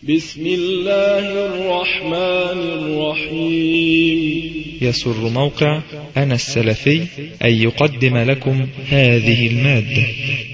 بسم الله الرحمن الرحيم. يسر موقع أنا السلفي أن يقدم لكم هذه المادة.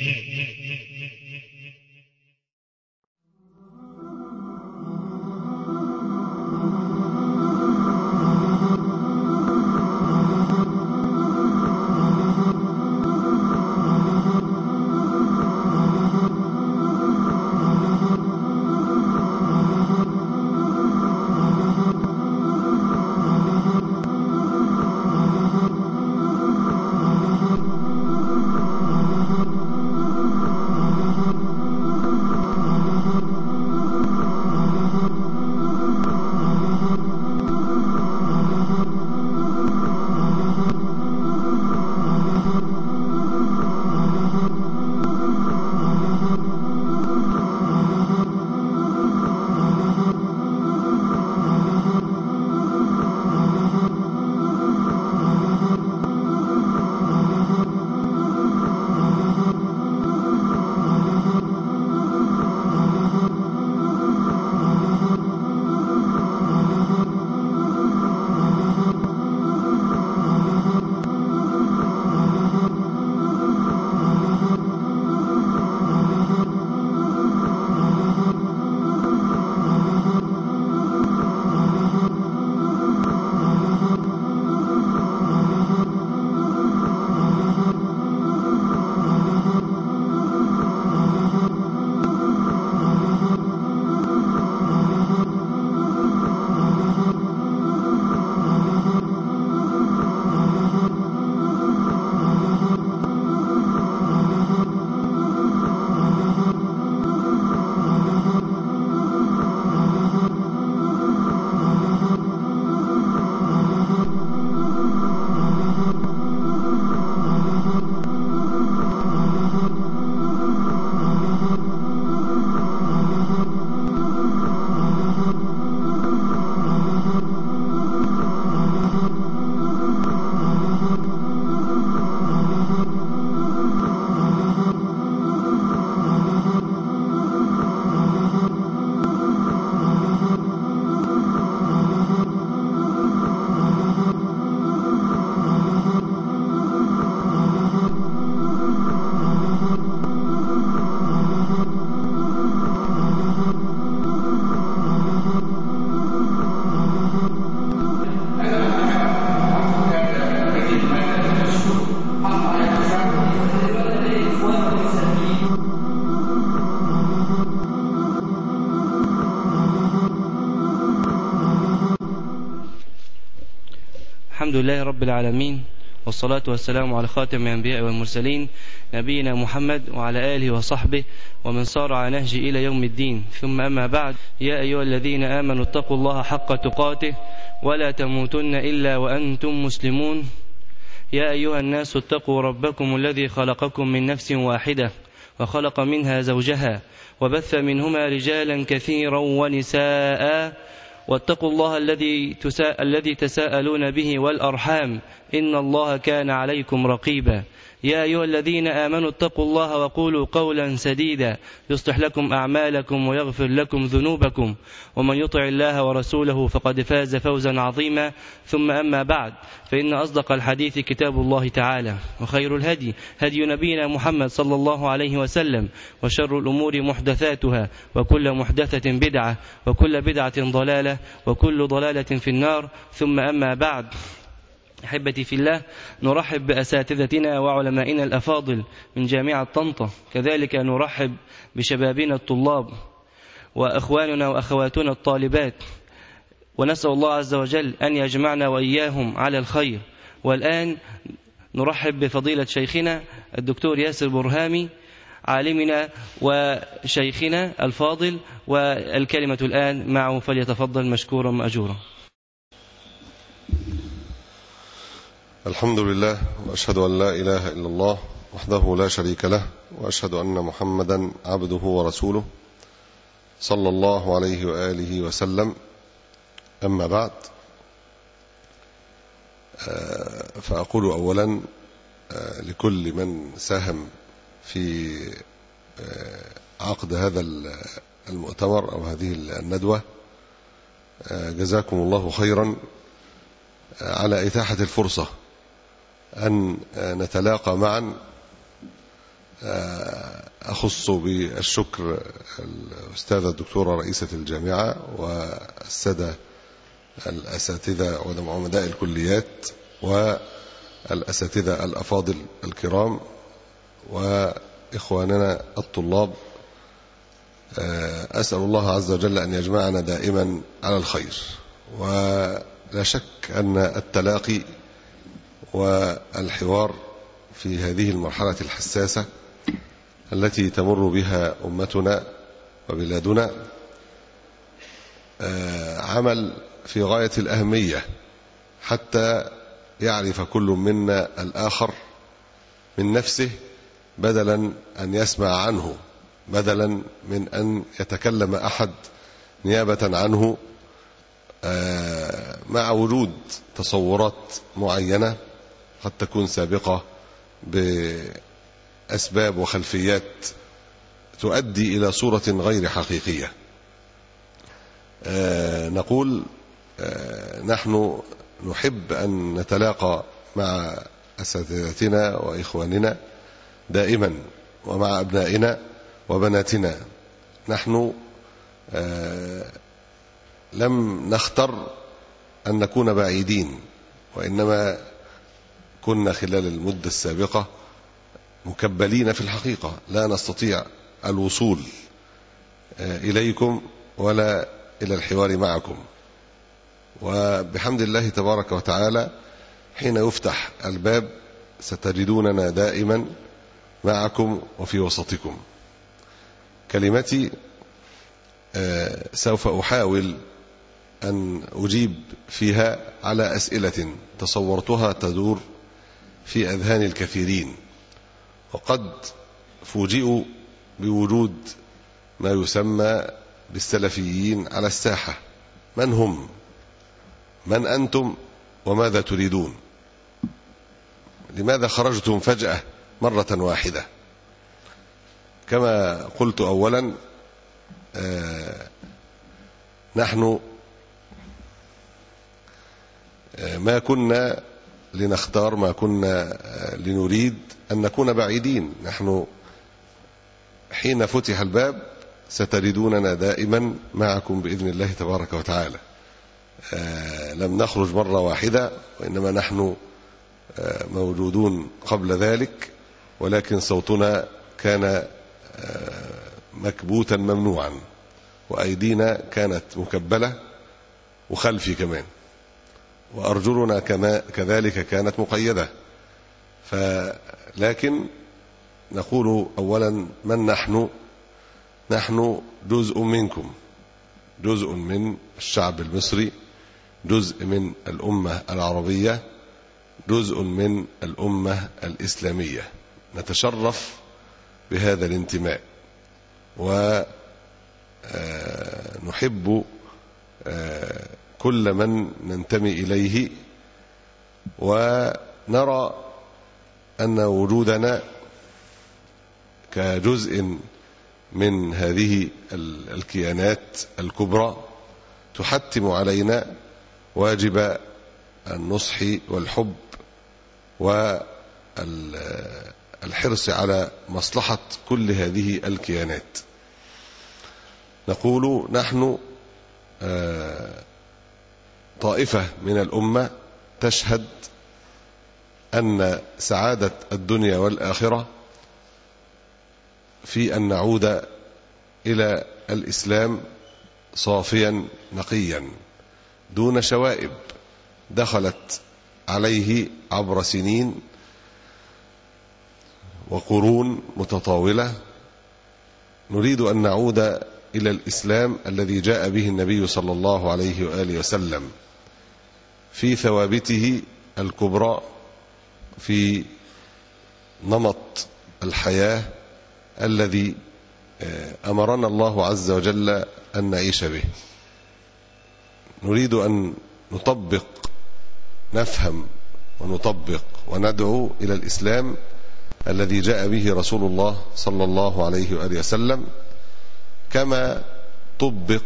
الحمد لله رب العالمين، والصلاة والسلام على خاتم الأنبياء والمرسلين نبينا محمد وعلى آله وصحبه ومن صار على نهجه إلى يوم الدين. ثم أما بعد، يا أيها الذين آمنوا اتقوا الله حق تقاته ولا تموتن إلا وأنتم مسلمون. يا أيها الناس اتقوا ربكم الذي خلقكم من نفس واحدة وخلق منها زوجها وبث منهما رجالا كثيرا ونساء، واتقوا الله الذي تساءلون به والأرحام، إن الله كان عليكم رقيبا. يا أيها الذين آمنوا اتقوا الله وقولوا قولا سديدا يصلح لكم أعمالكم ويغفر لكم ذنوبكم، ومن يطع الله ورسوله فقد فاز فوزا عظيما. ثم أما بعد، فإن أصدق الحديث كتاب الله تعالى، وخير الهدي هدي نبينا محمد صلى الله عليه وسلم، وشر الأمور محدثاتها، وكل محدثة بدعة، وكل بدعة ضلالة، وكل ضلالة في النار. ثم أما بعد، أحبتي في الله، نرحب بأساتذتنا وعلمائنا الأفاضل من جامعة طنطا، كذلك نرحب بشبابنا الطلاب وأخواننا وأخواتنا الطالبات، ونسأل الله عز وجل أن يجمعنا وإياهم على الخير. والآن نرحب بفضيلة شيخنا الدكتور ياسر برهامي، عالمنا وشيخنا الفاضل، والكلمة الآن معه، فليتفضل مشكورا مأجورا. الحمد لله، وأشهد أن لا إله إلا الله وحده لا شريك له، وأشهد أن محمدا عبده ورسوله صلى الله عليه وآله وسلم. أما بعد، فأقول أولا لكل من ساهم في عقد هذا المؤتمر أو هذه الندوة. جزاكم الله خيرا على إتاحة الفرصة أن نتلاقى معا. أخص بالشكر الأستاذة الدكتورة رئيسة الجامعة والسادة الأساتذة وعمداء الكليات والأساتذة الأفاضل الكرام وإخواننا الطلاب. أسأل الله عز وجل أن يجمعنا دائما على الخير. ولا شك أن التلاقي والحوار في هذه المرحلة الحساسة التي تمر بها أمتنا وبلادنا عمل في غاية الأهمية حتى يعرف كل منا الآخر من نفسه، بدلا أن يسمع عنه، بدلا من أن يتكلم أحد نيابة عنه، مع وجود تصورات معينة قد تكون سابقة بأسباب وخلفيات تؤدي إلى صورة غير حقيقية. نقول نحن نحب أن نتلاقى مع أساتذتنا وإخواننا دائما ومع أبنائنا وبناتنا. نحن لم نختر أن نكون بعيدين، وإنما كنا خلال المدة السابقة مكبلين في الحقيقة، لا نستطيع الوصول إليكم ولا إلى الحوار معكم. وبحمد الله تبارك وتعالى حين يفتح الباب ستجدوننا دائما معكم وفي وسطكم. كلمتي سوف أحاول أن أجيب فيها على أسئلة تصورتها تدور في أذهان الكثيرين، وقد فوجئوا بوجود ما يسمى بالسلفيين على الساحة. من هم؟ من أنتم؟ وماذا تريدون؟ لماذا خرجتم فجأة مرة واحدة؟ كما قلت أولا، نحن ما كنا لنختار، ما كنا لنريد أن نكون بعيدين. نحن حين فتح الباب ستجدوننا دائما معكم بإذن الله تبارك وتعالى. لم نخرج مرة واحدة، وإنما نحن موجودون قبل ذلك، ولكن صوتنا كان مكبوتا ممنوعا، وأيدينا كانت مكبلة، وخلفي كمان، وأرجلنا كذلك كانت مقيدة. لكن نقول أولا من نحن؟ نحن جزء منكم، جزء من الشعب المصري، جزء من الأمة العربية، جزء من الأمة الإسلامية. نتشرف بهذا الانتماء، ونحب كل من ننتمي إليه، ونرى أن وجودنا كجزء من هذه الكيانات الكبرى تحتم علينا واجب النصح والحب والحرص على مصلحة كل هذه الكيانات. نقول نحن طائفة من الأمة تشهد أن سعادة الدنيا والآخرة في أن نعود إلى الإسلام صافيا نقيا دون شوائب دخلت عليه عبر سنين وقرون متطاولة. نريد أن نعود إلى الإسلام الذي جاء به النبي صلى الله عليه وآله وسلم في ثوابته الكبرى، في نمط الحياة الذي أمرنا الله عز وجل أن نعيش به. نريد أن نطبق، نفهم ونطبق وندعو إلى الإسلام الذي جاء به رسول الله صلى الله عليه وآله وسلم كما طبق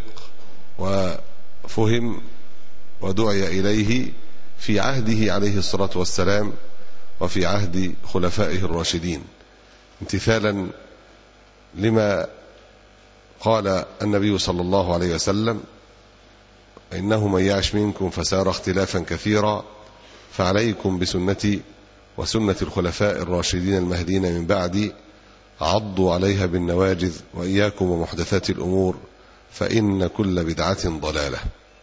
وفهم ودعي إليه في عهده عليه الصلاة والسلام وفي عهد خلفائه الراشدين، امتثالا لما قال النبي صلى الله عليه وسلم: إنه من يعش منكم فسيرى اختلافا كثيرا فعليكم بسنتي وسنة الخلفاء الراشدين المهديين من بعدي عضوا عليها بالنواجذ وإياكم ومحدثات الأمور فإن كل بدعة ضلالة.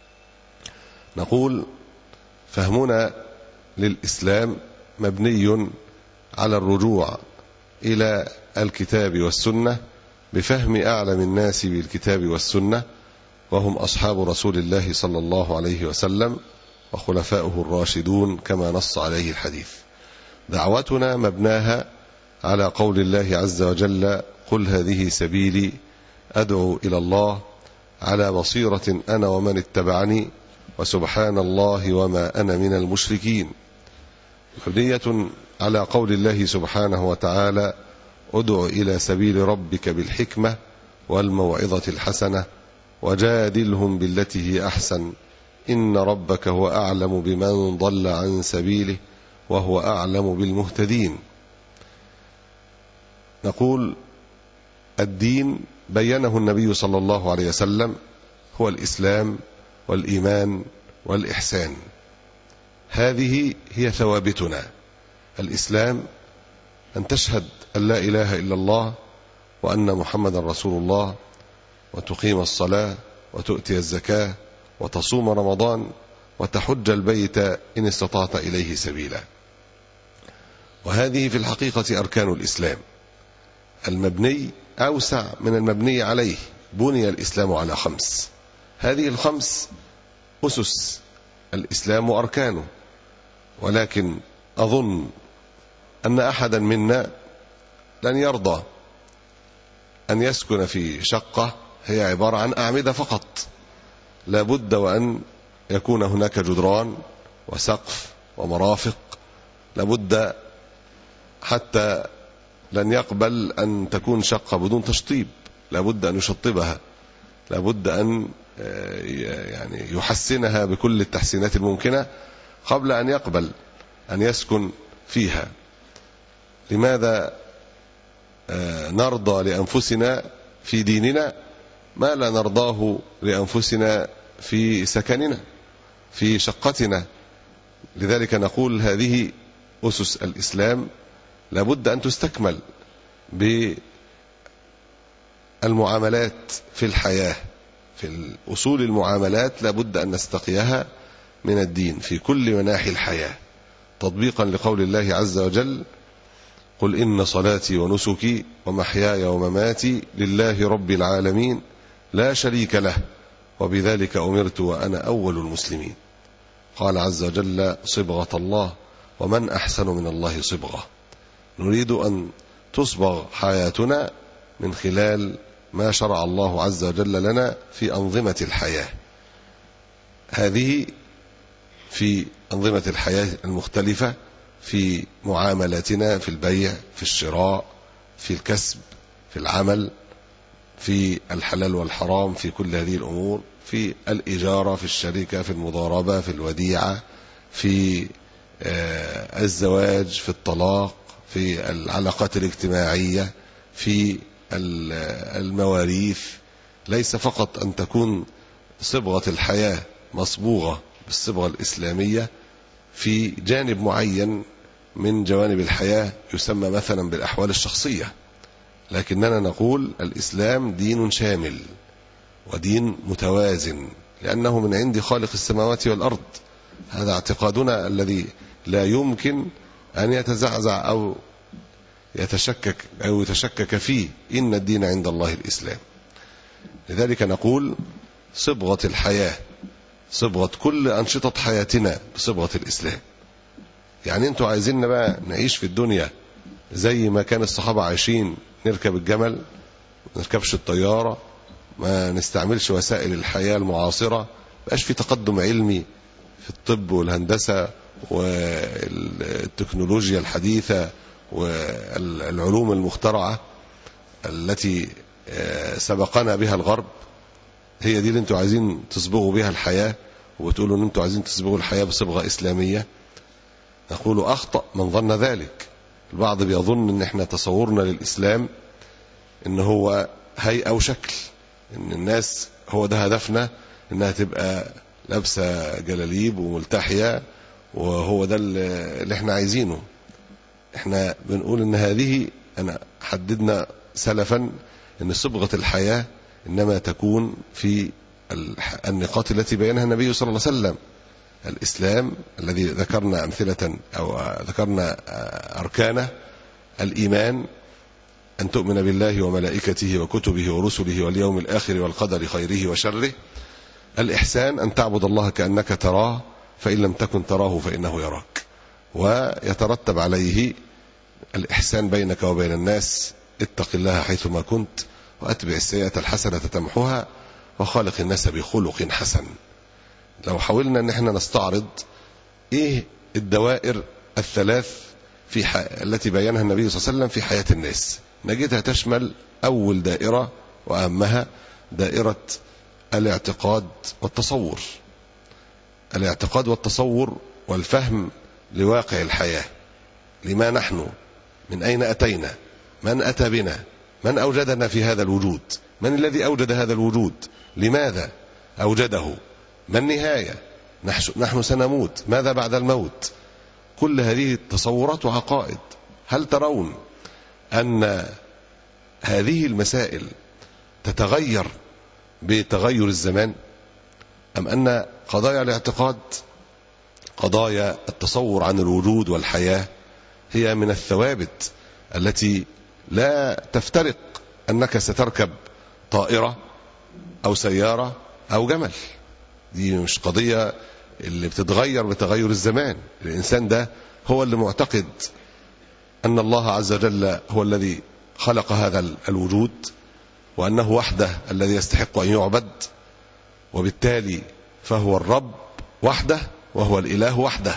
نقول: فهمنا للإسلام مبني على الرجوع إلى الكتاب والسنة بفهم أعلم الناس بالكتاب والسنة، وهم أصحاب رسول الله صلى الله عليه وسلم وخلفاؤه الراشدون كما نص عليه الحديث. دعوتنا مبناها على قول الله عز وجل: قل هذه سبيلي أدعو إلى الله على بصيرة أنا ومن اتبعني وسبحان الله وما أنا من المشركين. مبنية على قول الله سبحانه وتعالى: ادع إلى سبيل ربك بالحكمة والموعظة الحسنة وجادلهم بالتي هي أحسن إن ربك هو أعلم بمن ضل عن سبيله وهو أعلم بالمهتدين. نقول: الدين بينه النبي صلى الله عليه وسلم هو الإسلام والإيمان والإحسان. هذه هي ثوابتنا. الإسلام أن تشهد أن لا إله إلا الله وأن محمد رسول الله، وتقيم الصلاة وتؤتي الزكاة وتصوم رمضان وتحج البيت إن استطعت إليه سبيلا. وهذه في الحقيقة أركان الإسلام. المبني أوسع من المبني عليه. بني الإسلام على 5. هذه 5 أسس الإسلام وأركانه، ولكن أظن أن أحدا منا لن يرضى أن يسكن في شقة هي عبارة عن أعمدة فقط. لا بد وأن يكون هناك جدران وسقف ومرافق. لا بد، حتى لن يقبل أن تكون شقة بدون تشطيب، لا بد أن يشطبها، لا بد أن يعني يحسنها بكل التحسينات الممكنة قبل أن يقبل أن يسكن فيها. لماذا نرضى لأنفسنا في ديننا ما لا نرضاه لأنفسنا في سكننا في شقتنا؟ لذلك نقول: هذه أسس الإسلام لابد أن تستكمل بالمعاملات في الحياة. في أصول المعاملات لابد أن نستقيها من الدين في كل مناحي الحياة، تطبيقا لقول الله عز وجل: قل إن صلاتي ونسكي ومحياي ومماتي لله رب العالمين لا شريك له وبذلك أمرت وأنا أول المسلمين. قال عز وجل: صبغة الله ومن أحسن من الله صبغة. نريد أن تصبغ حياتنا من خلال ما شرع الله عز وجل لنا في أنظمة الحياة. هذه في أنظمة الحياة المختلفة، في معاملاتنا، في البيع، في الشراء، في الكسب، في العمل، في الحلال والحرام، في كل هذه الأمور، في الإجارة، في الشركة، في المضاربة، في الوديعة، في الزواج، في الطلاق، في العلاقات الاجتماعية، في المواريث. ليس فقط أن تكون صبغة الحياة مصبوغة بالصبغة الإسلامية في جانب معين من جوانب الحياة يسمى مثلا بالأحوال الشخصية، لكننا نقول الإسلام دين شامل ودين متوازن، لأنه من عند خالق السماوات والأرض. هذا اعتقادنا الذي لا يمكن أن يتزعزع أو يتشكك فيه. إن الدين عند الله الإسلام. لذلك نقول: صبغة الحياة، صبغة كل أنشطة حياتنا بصبغة الإسلام. يعني أنتوا عايزيننا بقى نعيش في الدنيا زي ما كان الصحابة عايشين، نركب الجمل، ما نركبش الطيارة، ما نستعملش وسائل الحياة المعاصرة، بقاش في تقدم علمي في الطب والهندسة والتكنولوجيا الحديثة والعلوم المخترعة التي سبقنا بها الغرب هي دي اللي انتوا عايزين تصبغوا بها الحياة، وتقولوا ان انتوا عايزين تصبغوا الحياة بصبغة إسلامية. نقول أخطأ من ظن ذلك. البعض بيظن ان احنا تصورنا للإسلام ان هو هيئة وشكل، ان الناس هو ده هدفنا، انها تبقى لابسة جلاليب وملتحية، وهو ده اللي احنا عايزينه. احنا بنقول ان هذه، انا حددنا سلفا ان صبغة الحياة انما تكون في النقاط التي بينها النبي صلى الله عليه وسلم. الإسلام الذي ذكرنا أمثلة أو ذكرنا أركانه: الإيمان أن تؤمن بالله وملائكته وكتبه ورسله واليوم الآخر والقدر خيره وشره. الإحسان أن تعبد الله كأنك تراه فإن لم تكن تراه فإنه يراك. ويترتب عليه الإحسان بينك وبين الناس: اتق الله حيثما كنت وأتبع السيئة الحسنة تمحها وخالق الناس بخلق حسن. لو حاولنا ان احنا نستعرض ايه الدوائر الثلاث التي بينها النبي صلى الله عليه وسلم في حياة الناس، نجدها تشمل اول دائرة واهمها دائرة الاعتقاد والتصور. الاعتقاد والتصور والفهم لواقع الحياة، لما نحن، من اين اتينا، من اتى بنا، من اوجدنا في هذا الوجود، من الذي اوجد هذا الوجود، لماذا اوجده، ما النهاية، نحن سنموت، ماذا بعد الموت. كل هذه تصورات وعقائد. هل ترون أن هذه المسائل تتغير بتغير الزمان، أم أن قضايا الاعتقاد، قضايا التصور عن الوجود والحياة، هي من الثوابت التي لا تفترق أنك ستركب طائرة أو سيارة أو جمل؟ دي مش قضية اللي بتتغير بتغير الزمان. الإنسان ده هو اللي معتقد أن الله عز وجل هو الذي خلق هذا الوجود، وأنه وحده الذي يستحق أن يعبد، وبالتالي فهو الرب وحده وهو الإله وحده.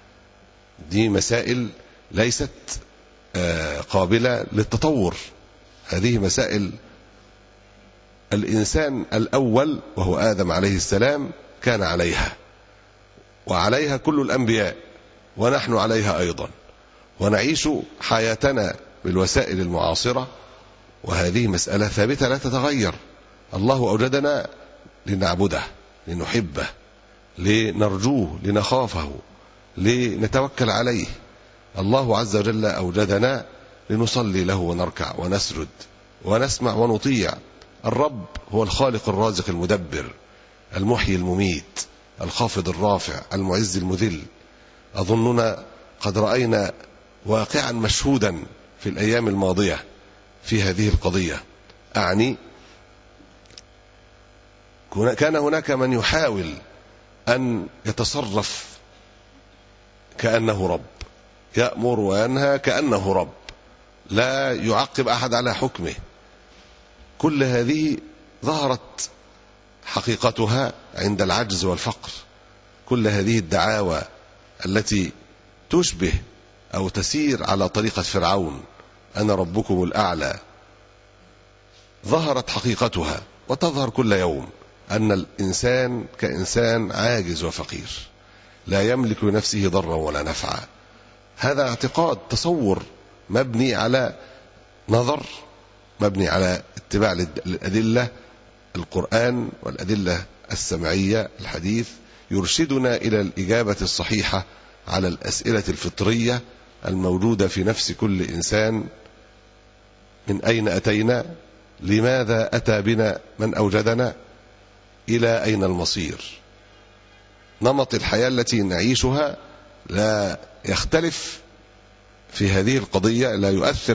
دي مسائل ليست قابلة للتطور. هذه مسائل الإنسان الأول وهو آدم عليه السلام كان عليها، وعليها كل الأنبياء، ونحن عليها أيضا، ونعيش حياتنا بالوسائل المعاصرة، وهذه مسألة ثابتة لا تتغير. الله أوجدنا لنعبده، لنحبه، لنرجوه، لنخافه، لنتوكل عليه. الله عز وجل أوجدنا لنصلي له ونركع ونسجد ونسمع ونطيع. الرب هو الخالق الرازق المدبر، المحيي المميت، الخافض الرافع، المعز المذل. أظننا قد رأينا واقعا مشهودا في الأيام الماضية في هذه القضية. أعني كان هناك من يحاول أن يتصرف كأنه رب، يأمر وينهى كأنه رب، لا يعقب أحد على حكمه. كل هذه ظهرت حقيقتها عند العجز والفقر. كل هذه الدعاوى التي تشبه أو تسير على طريقة فرعون، أنا ربكم الأعلى، ظهرت حقيقتها وتظهر كل يوم، أن الإنسان كإنسان عاجز وفقير، لا يملك لنفسه ضرا ولا نفعا. هذا اعتقاد، تصور مبني على نظر، مبني على اتباع الأدلة، القرآن والأدلة السمعية، الحديث يرشدنا إلى الإجابة الصحيحة على الأسئلة الفطرية الموجودة في نفس كل إنسان: من أين أتينا؟ لماذا أتى بنا من أوجدنا؟ إلى أين المصير؟ نمط الحياة التي نعيشها لا يختلف في هذه القضية، لا يؤثر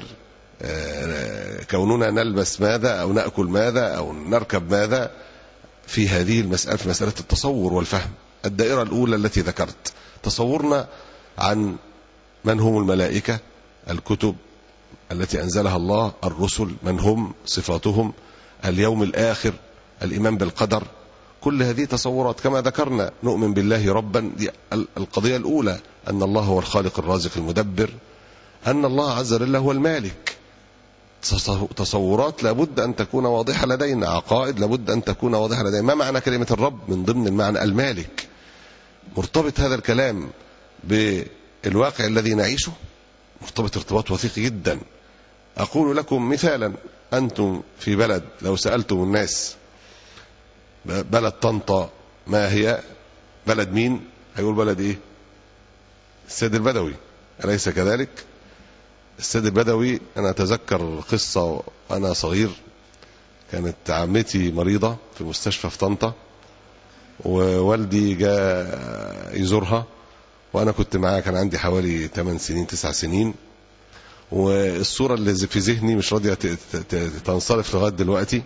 كوننا نلبس ماذا أو نأكل ماذا أو نركب ماذا في هذه المسألة، في مسألة التصور والفهم. الدائرة الأولى التي ذكرت، تصورنا عن من هم الملائكة، الكتب التي أنزلها الله، الرسل من هم، صفاتهم، اليوم الآخر، الإيمان بالقدر. كل هذه تصورات. كما ذكرنا نؤمن بالله ربا، دي القضية الأولى، أن الله هو الخالق الرازق المدبر، أن الله عز وجل هو المالك. تصورات لابد أن تكون واضحة لدينا، عقائد لابد أن تكون واضحة لدينا. ما معنى كلمة الرب؟ من ضمن المعنى المالك. مرتبط هذا الكلام بالواقع الذي نعيشه، مرتبط ارتباط وثيق جدا. أقول لكم مثالا، أنتم في بلد لو سألتم الناس بلد طنطا ما هي، بلد مين؟ هيقول بلد إيه؟ السيد البدوي، أليس كذلك؟ السيد البدوي، أنا أتذكر قصة وأنا صغير، كانت عمتي مريضة في المستشفى في طنطا، ووالدي جاء يزورها وأنا كنت معاه، كان عندي حوالي 8 سنين 9 سنين. والصورة اللي في ذهني مش راضية تنصرف لغاية دلوقتي.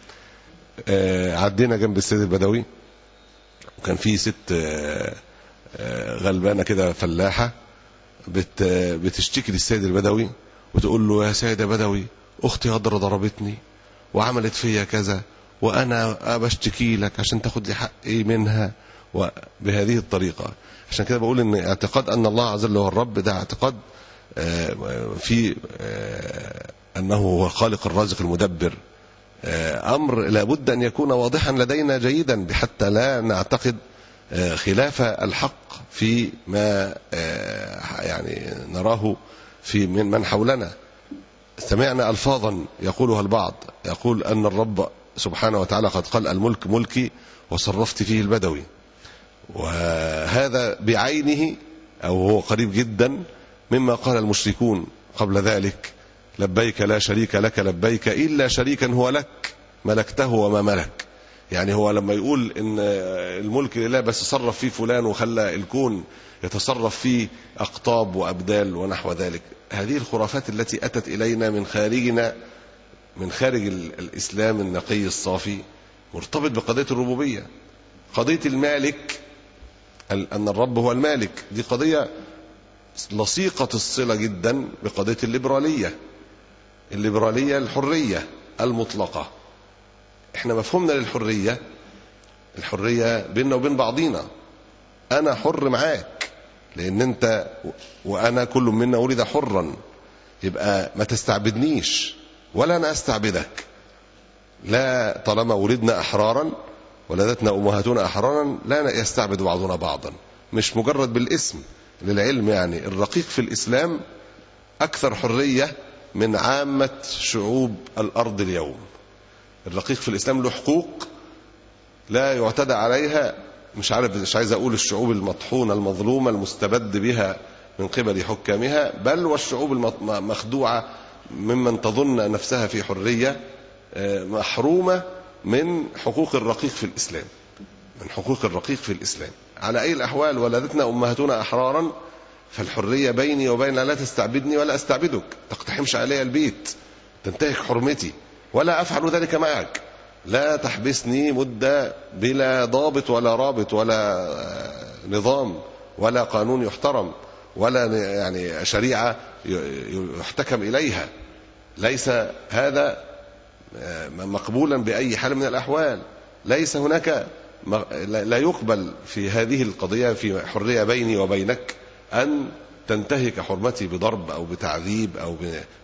عدينا جنب السيد البدوي، وكان في ست غلبانة كده فلاحة بتشتكي للسيد البدوي وتقول له: يا سيد بدوي، أختي هضرة ضربتني وعملت فيا كذا، وأنا بشتكي لك عشان تاخد لي حقي منها، وبهذه الطريقة. عشان كده بقول إن اعتقاد أن الله عز وجل هو الرب ده اعتقاد في أنه هو الخالق الرازق المدبر، أمر لابد أن يكون واضحا لدينا جيدا حتى لا نعتقد خلاف الحق في ما يعني نراه في من حولنا. سمعنا ألفاظا يقولها البعض، يقول أن الرب سبحانه وتعالى قد قال: الملك ملكي وصرفت فيه البدوي. وهذا بعينه أو هو قريب جدا مما قال المشركون قبل ذلك: لبيك لا شريك لك لبيك إلا شريكا هو لك ملكته وما ملك. يعني هو لما يقول إن الملك لله بس صرف فيه فلان وخلى الكون يتصرف فيه أقطاب وأبدال ونحو ذلك، هذه الخرافات التي أتت إلينا من خارجنا، من خارج الإسلام النقي الصافي، مرتبط بقضية الربوبية. قضية المالك، أن الرب هو المالك، دي قضية لصيقة الصلة جدا بقضية الليبرالية. الليبرالية الحرية المطلقة. احنا مفهومنا للحرية، الحرية بيننا وبين بعضينا، أنا حر معاك لأن أنت وأنا كل منا ولد حرا، يبقى ما تستعبدنيش ولا أنا أستعبدك. لا، طالما ولدنا أحرارا ولدتنا أمهاتنا أحرارا لا يستعبد بعضنا بعضا، مش مجرد بالاسم. للعلم يعني الرقيق في الإسلام أكثر حرية من عامة شعوب الأرض اليوم. الرقيق في الإسلام له حقوق لا يعتدى عليها. مش عايز أقول الشعوب المطحونة المظلومة المستبد بها من قبل حكامها، بل والشعوب المخدوعة ممن تظن نفسها في حرية، محرومة من حقوق الرقيق في الإسلام، من حقوق الرقيق في الإسلام. على أي الأحوال ولدتنا أمهاتنا أحرارا، فالحرية بيني وبين لا تستعبدني ولا أستعبدك، تقتحمش علي البيت، تنتهك حرمتي، ولا أفعل ذلك معك. لا تحبسني مدة بلا ضابط ولا رابط ولا نظام ولا قانون يحترم ولا يعني شريعة يحتكم إليها. ليس هذا مقبولا بأي حال من الأحوال. ليس هناك، لا يقبل في هذه القضية في حرية بيني وبينك أن تنتهك حرمتي بضرب أو بتعذيب أو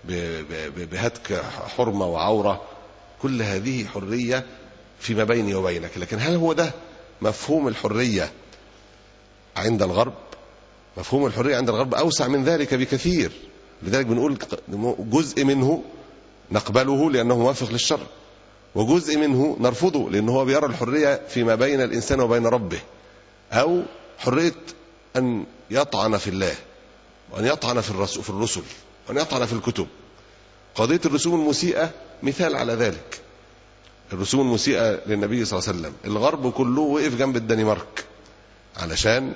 بهتك حرمة وعورة. كل هذه حرية فيما بيني وبينك. لكن هل هو ده مفهوم الحرية عند الغرب؟ مفهوم الحرية عند الغرب أوسع من ذلك بكثير. لذلك بنقول جزء منه نقبله لأنه موافق للشرع، وجزء منه نرفضه لأنه هو بيرى الحرية فيما بين الإنسان وبين ربه، أو حرية أن يطعن في الله وأن يطعن في الرسل وأن يطعن في الكتب. قضية الرسوم المسيئة مثال على ذلك. الرسوم المسيئة للنبي صلى الله عليه وسلم، الغرب كله وقف جنب الدنمارك علشان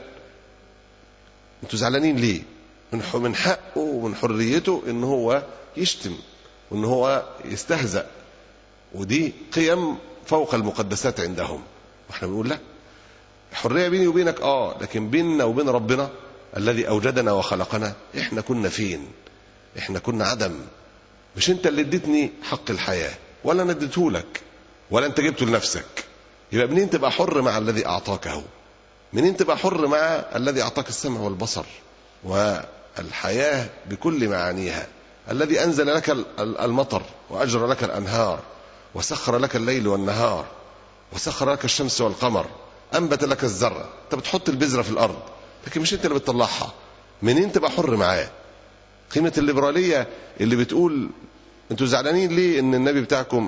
انتوا زعلانين ليه؟ من حقه ومن حريته ان هو يشتم وان هو يستهزأ، ودي قيم فوق المقدسات عندهم. واحنا بنقول لا، الحرية بيني وبينك لكن بيننا وبين ربنا الذي أوجدنا وخلقنا احنا كنا فين؟ احنا كنا عدم. مش انت اللي اديتني حق الحياة ولا انا اديته لك ولا انت جبته لنفسك. يبقى منين تبقى حر مع الذي اعطاكه؟ منين تبقى حر مع الذي اعطاك السمع والبصر الحياة بكل معانيها، الذي أنزل لك المطر وأجرى لك الأنهار وسخر لك الليل والنهار وسخر لك الشمس والقمر، أنبت لك الزرع. أنت بتحط البذرة في الأرض لكن مش أنت اللي بتطلعها، منين تبقى حر معاه؟ قيمة الليبرالية اللي بتقول أنتوا زعلانين ليه إن النبي بتاعكم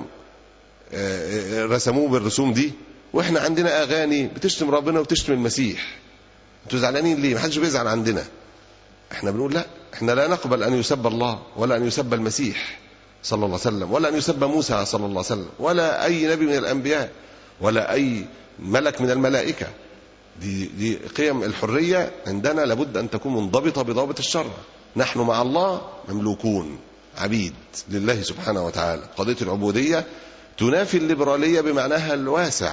رسموه بالرسوم دي وإحنا عندنا أغاني بتشتم ربنا وبتشتم المسيح، أنتوا زعلانين ليه؟ محدش بيزعل عندنا. إحنا بنقول لا، إحنا لا نقبل أن يسب الله ولا أن يسب المسيح صلى الله عليه وسلم ولا أن يسب موسى صلى الله عليه وسلم ولا أي نبي من الأنبياء ولا أي ملك من الملائكة. دي قيم الحرية عندنا لابد أن تكون منضبطة بضابط الشرع. نحن مع الله مملوكون عبيد لله سبحانه وتعالى. قضية العبودية تنافي الليبرالية بمعناها الواسع.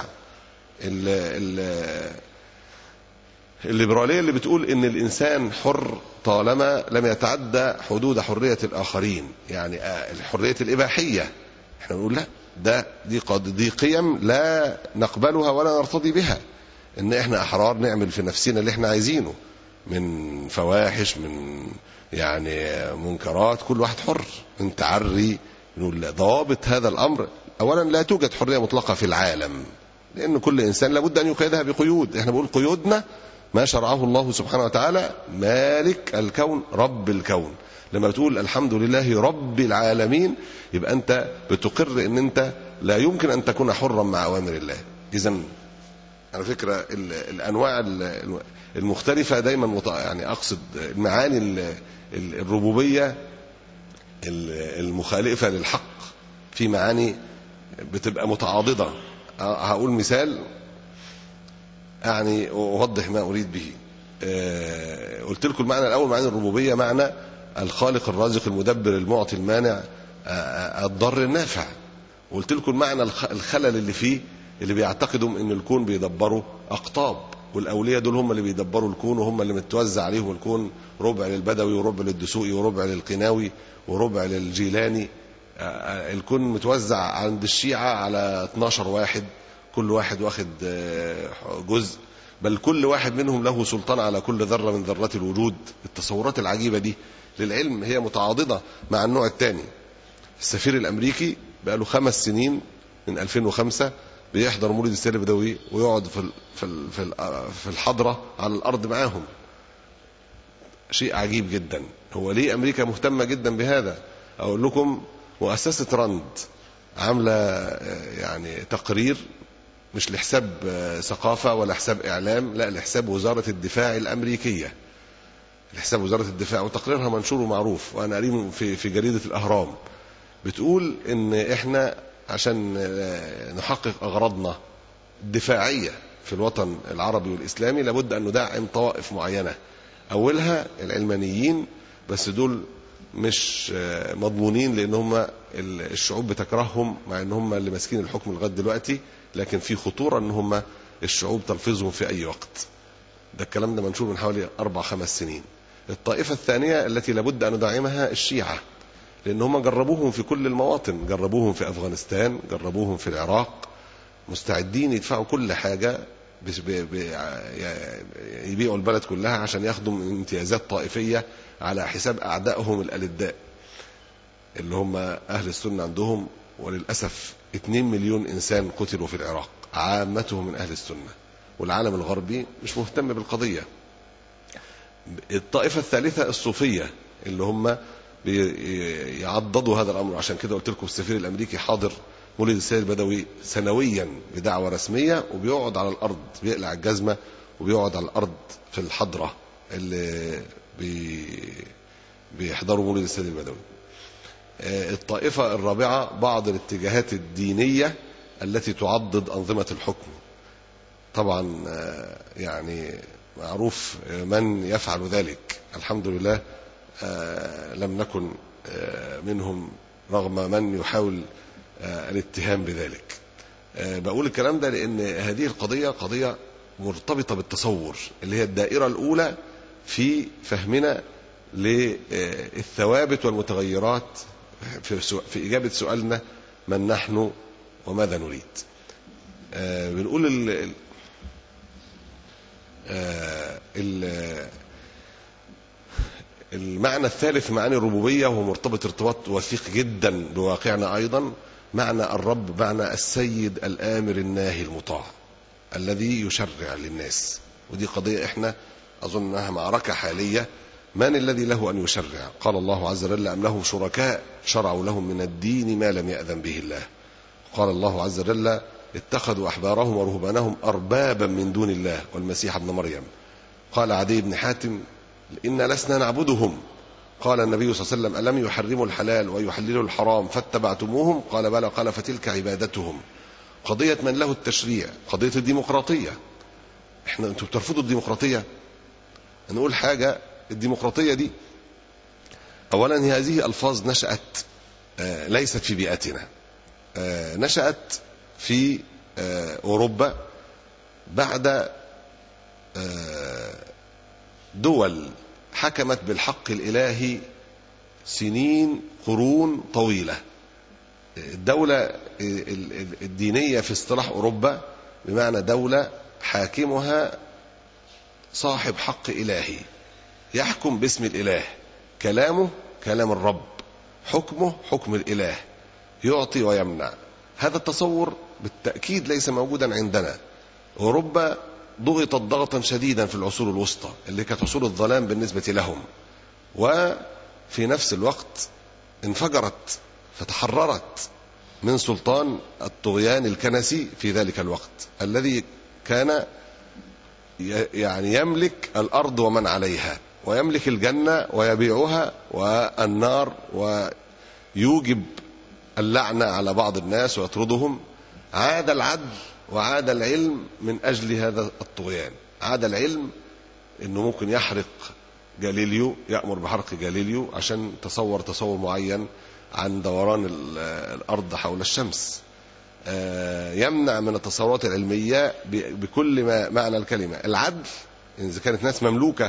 الليبرالية اللي بتقول إن الإنسان حر طالما لم يتعدى حدود حرية الآخرين، يعني الحرية الإباحية. احنا نقول لا، دي قيم لا نقبلها ولا نرتضي بها. ان احنا احرار نعمل في نفسنا اللي احنا عايزينه من فواحش، من يعني منكرات، كل واحد حر، من تعري. نقول ضوابط هذا الامر. اولا لا توجد حرية مطلقة في العالم، لان كل انسان لابد ان يقيدها بقيود. احنا بنقول قيودنا ما شرعه الله سبحانه وتعالى، مالك الكون رب الكون. لما بتقول الحمد لله رب العالمين يبقى انت بتقر ان انت لا يمكن ان تكون حرا مع اوامر الله. اذا على فكرة الأنواع المختلفة دايما يعني أقصد المعاني الربوبية المخالفة للحق في معاني بتبقى متعاضدة. هقول مثال يعني أوضح ما أريد به. قلت لكم المعنى الأول معنى الربوبية معنى الخالق الرازق المدبر المعطي المانع الضر النافع. قلت لكم المعنى الخلل اللي فيه اللي بيعتقدوا ان الكون بيدبروا اقطاب، والاولياء دول هم اللي بيدبروا الكون وهم اللي متوزع عليهم الكون، ربع للبدوي وربع للدسوقي وربع للقناوي وربع للجيلاني. الكون متوزع عند الشيعة على 12 واحد، كل واحد واخد جزء، بل كل واحد منهم له سلطان على كل ذرة من ذرات الوجود. التصورات العجيبة دي للعلم هي متعاضدة مع النوع الثاني. السفير الامريكي بقى له 5 سنين من 2005 بيحضر مولد السيد البدوي ويقعد في الحضرة على الأرض معاهم. شيء عجيب جدا. هو ليه أمريكا مهتمة جدا بهذا؟ أقول لكم مؤسسة راند عاملة يعني تقرير مش لحساب ثقافة ولا حساب إعلام، لا، لحساب وزارة الدفاع الأمريكية، لحساب وزارة الدفاع، وتقريرها منشور ومعروف وأنا قريب في جريدة الأهرام. بتقول إن إحنا عشان نحقق أغراضنا الدفاعية في الوطن العربي والإسلامي لابد أن ندعم طوائف معينة، أولها العلمانيين، بس دول مش مضمونين لأن هم الشعوب بتكرههم مع أن هم اللي ماسكين الحكم لغاية دلوقتي، لكن في خطورة أن هم الشعوب تلفظهم في أي وقت. ده الكلام ده منشور من حوالي 4-5 سنين. الطائفة الثانية التي لابد أن ندعمها الشيعة، لأن هم جربوهم في كل المواطن، جربوهم في أفغانستان، جربوهم في العراق، مستعدين يدفعوا كل حاجة، يبيعوا البلد كلها عشان ياخدوا امتيازات طائفية على حساب أعدائهم الألداء اللي هم أهل السنة عندهم. وللأسف 2 مليون إنسان قتلوا في العراق، عامتهم من أهل السنة، والعالم الغربي مش مهتم بالقضية. الطائفة الثالثة الصوفية اللي هم بيعضدوا هذا الأمر. عشان كده قلت لكم السفير الأمريكي حاضر مولد السيد البدوي سنويا بدعوة رسمية، وبيقعد على الأرض، بيقلع الجزمة وبيقعد على الأرض في الحضرة اللي بيحضروا مولد السيد البدوي. الطائفة الرابعة بعض الاتجاهات الدينية التي تعضد أنظمة الحكم. طبعا يعني معروف من يفعل ذلك، الحمد لله لم نكن منهم رغم من يحاول الاتهام بذلك. بقول الكلام ده لأن هذه القضية قضية مرتبطة بالتصور اللي هي الدائرة الأولى في فهمنا للثوابت والمتغيرات في إجابة سؤالنا من نحن وماذا نريد. بنقول المعنى الثالث معاني الربوبية، وهو مرتبط ارتباط وثيق جدا بواقعنا أيضا، معنى الرب معنى السيد الآمر الناهي المطاع الذي يشرع للناس. ودي قضية احنا أظن أنها معركة حالية، من الذي له أن يشرع؟ قال الله عز وجل: أم لهم شركاء شرعوا لهم من الدين ما لم يأذن به الله. قال الله عز وجل: اتخذوا أحبارهم ورهبانهم أربابا من دون الله والمسيح ابن مريم. قال عدي بن حاتم: إنا لسنا نعبدهم. قال النبي صلى الله عليه وسلم: ألم يحرموا الحلال ويحللوا الحرام فاتبعتموهم؟ قال: بلى. قال: فتلك عبادتهم. قضية من له التشريع، قضية الديمقراطية. انتوا بترفضوا الديمقراطية. نقول حاجة، الديمقراطية دي أولا هذه ألفاظ نشأت ليست في بيئتنا، نشأت في أوروبا بعد دول حكمت بالحق الإلهي سنين قرون طويلة. الدولة الدينية في اصطلاح أوروبا بمعنى دولة حاكمها صاحب حق إلهي، يحكم باسم الإله، كلامه كلام الرب، حكمه حكم الإله، يعطي ويمنع. هذا التصور بالتأكيد ليس موجودا عندنا. أوروبا ضغطت ضغطا شديدا في العصور الوسطى اللي كانت عصور الظلام بالنسبة لهم، وفي نفس الوقت انفجرت فتحررت من سلطان الطغيان الكنسي في ذلك الوقت الذي كان يعني يملك الأرض ومن عليها، ويملك الجنة ويبيعها والنار، ويوجب اللعنة على بعض الناس ويطردهم. عاد العدل وعاد العلم من أجل هذا الطغيان. عاد العلم إنه ممكن يحرق جاليليو، يأمر بحرق جاليليو عشان تصور معين عن دوران الأرض حول الشمس. يمنع من التصورات العلمية بكل ما معنى الكلمة. العدل، إذا كانت ناس مملوكة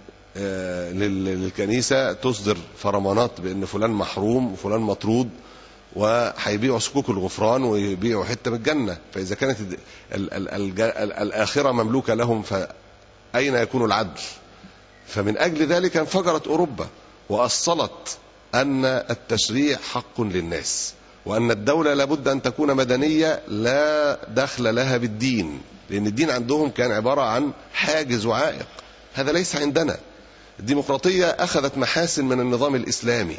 للكنيسة تصدر فرمانات بأن فلان محروم وفلان مطرود، وهيبيعوا سكوك الغفران ويبيعوا حتة من الجنة. فإذا كانت الآخرة مملوكة لهم فأين يكون العدل؟ فمن أجل ذلك انفجرت أوروبا وأصلت أن التشريع حق للناس، وأن الدولة لابد أن تكون مدنية لا دخل لها بالدين، لأن الدين عندهم كان عبارة عن حاجز وعائق. هذا ليس عندنا. الديمقراطية أخذت محاسن من النظام الإسلامي،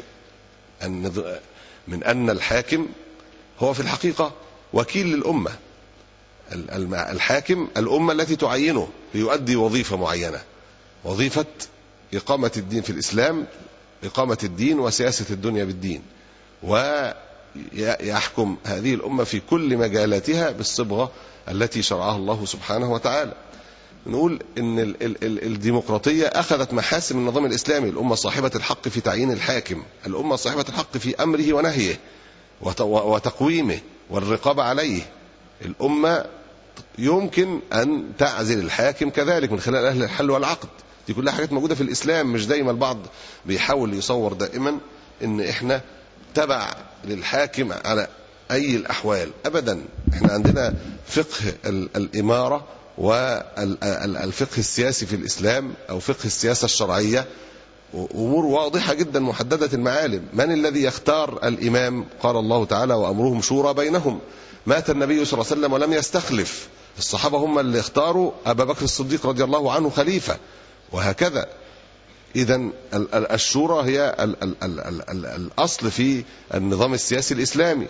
من أن الحاكم هو في الحقيقة وكيل للأمة. الحاكم الأمة التي تعينه ليؤدي وظيفة معينة، وظيفة إقامة الدين في الإسلام، إقامة الدين وسياسة الدنيا بالدين، ويحكم هذه الأمة في كل مجالاتها بالصبغة التي شرعها الله سبحانه وتعالى. نقول إن الديمقراطية أخذت محاسن من النظام الإسلامي. الأمة صاحبة الحق في تعيين الحاكم، الأمة صاحبة الحق في أمره ونهيه وتقويمه والرقابة عليه. الأمة يمكن أن تعزل الحاكم كذلك من خلال أهل الحل والعقد. دي كلها حاجات موجودة في الإسلام، مش زي ما البعض بيحاول يصور دائما إن إحنا تبع للحاكم على أي الأحوال. أبدا، إحنا عندنا فقه الإمارة والفقه السياسي في الإسلام، أو فقه السياسة الشرعية، أمور واضحة جدا محددة المعالم. من الذي يختار الإمام؟ قال الله تعالى: وأمرهم شورى بينهم. مات النبي صلى الله عليه وسلم ولم يستخلف، الصحابة هم اللي اختاروا أبا بكر الصديق رضي الله عنه خليفة، وهكذا. إذن الشورى هي الأصل في النظام السياسي الإسلامي.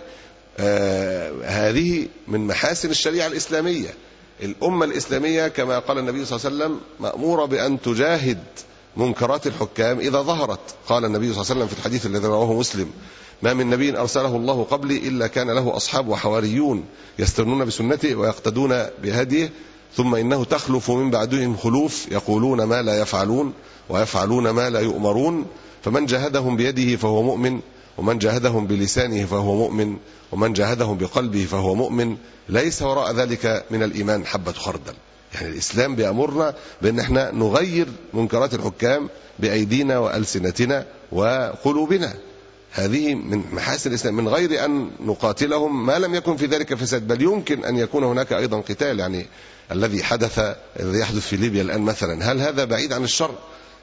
هذه من محاسن الشريعة الإسلامية. الأمة الإسلامية كما قال النبي صلى الله عليه وسلم مأمورة بأن تجاهد منكرات الحكام إذا ظهرت. قال النبي صلى الله عليه وسلم في الحديث الذي رواه مسلم: ما من نبي أرسله الله قبلي إلا كان له أصحاب وحواريون يستنون بسنته ويقتدون بهديه، ثم إنه تخلف من بعدهم خلوف يقولون ما لا يفعلون ويفعلون ما لا يؤمرون، فمن جاهدهم بيده فهو مؤمن، ومن جاهدهم بلسانه فهو مؤمن، ومن جاهدهم بقلبه فهو مؤمن، ليس وراء ذلك من الإيمان حبة خردل. يعني الإسلام بيأمرنا بأن احنا نغير منكرات الحكام بأيدينا وألسنتنا وقلوبنا. هذه من محاسن الإسلام، من غير أن نقاتلهم ما لم يكن في ذلك فساد، بل يمكن أن يكون هناك أيضا قتال. يعني الذي يحدث في ليبيا الآن مثلا، هل هذا بعيد عن الشرع؟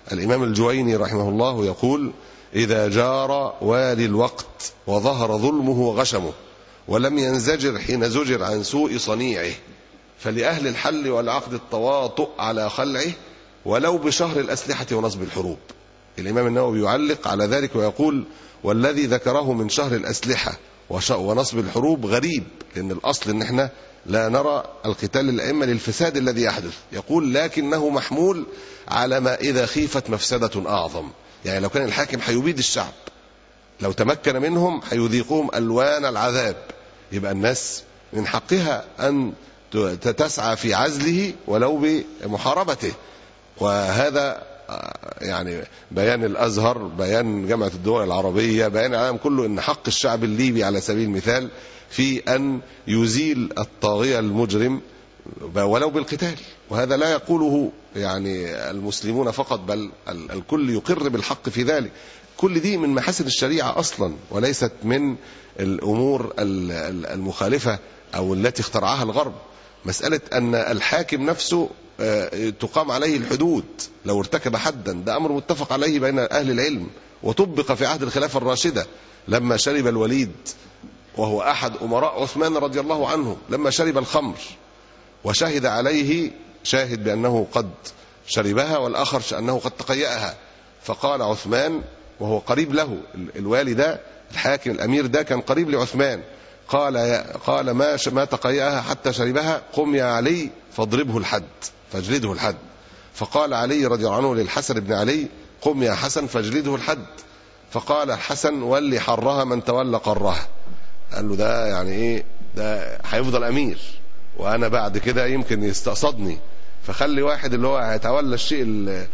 الإمام الجويني رحمه الله يقول: إذا جار والي الوقت وظهر ظلمه وغشمه ولم ينزجر حين زجر عن سوء صنيعه، فلأهل الحل والعقد التواطؤ على خلعه ولو بشهر الأسلحة ونصب الحروب. الإمام النووي يعلق على ذلك ويقول: والذي ذكره من شهر الأسلحة ونصب الحروب غريب، لأن الأصل أن احنا لا نرى القتال للأئمة للفساد الذي يحدث. يقول: لكنه محمول على ما إذا خيفت مفسدة أعظم. يعني لو كان الحاكم هيبيد الشعب، لو تمكن منهم هيذيقهم ألوان العذاب، يبقى الناس من حقها أن تسعى في عزله ولو بمحاربته. وهذا يعني بيان الأزهر، بيان جامعة الدول العربية، بيان العالم كله أن حق الشعب الليبي على سبيل المثال في أن يزيل الطاغية المجرم ولو بالقتال. وهذا لا يقوله يعني المسلمون فقط، بل الكل يقر بالحق في ذلك. كل دي من محاسن الشريعة أصلا، وليست من الأمور المخالفة أو التي اخترعها الغرب. مسألة أن الحاكم نفسه تقام عليه الحدود لو ارتكب حدا، ده أمر متفق عليه بين أهل العلم، وطبق في عهد الخلافة الراشدة لما شرب الوليد وهو أحد أمراء عثمان رضي الله عنه، لما شرب الخمر وشهد عليه شاهد بأنه قد شربها والآخر أنه قد تقيأها، فقال عثمان وهو قريب له، الوالي ده الحاكم الأمير ده كان قريب لعثمان، قال ما تقيأها حتى شربها، قم يا علي فاضربه الحد فاجلده الحد. فقال علي رضي الله عنه للحسن بن علي: قم يا حسن فاجلده الحد. فقال الحسن: ولي حرها من تولى قرها. قال له: ده يعني ايه؟ ده هيفضل امير وانا بعد كده يمكن يستقصدني، فخلي واحد اللي هو هيتولى الشيء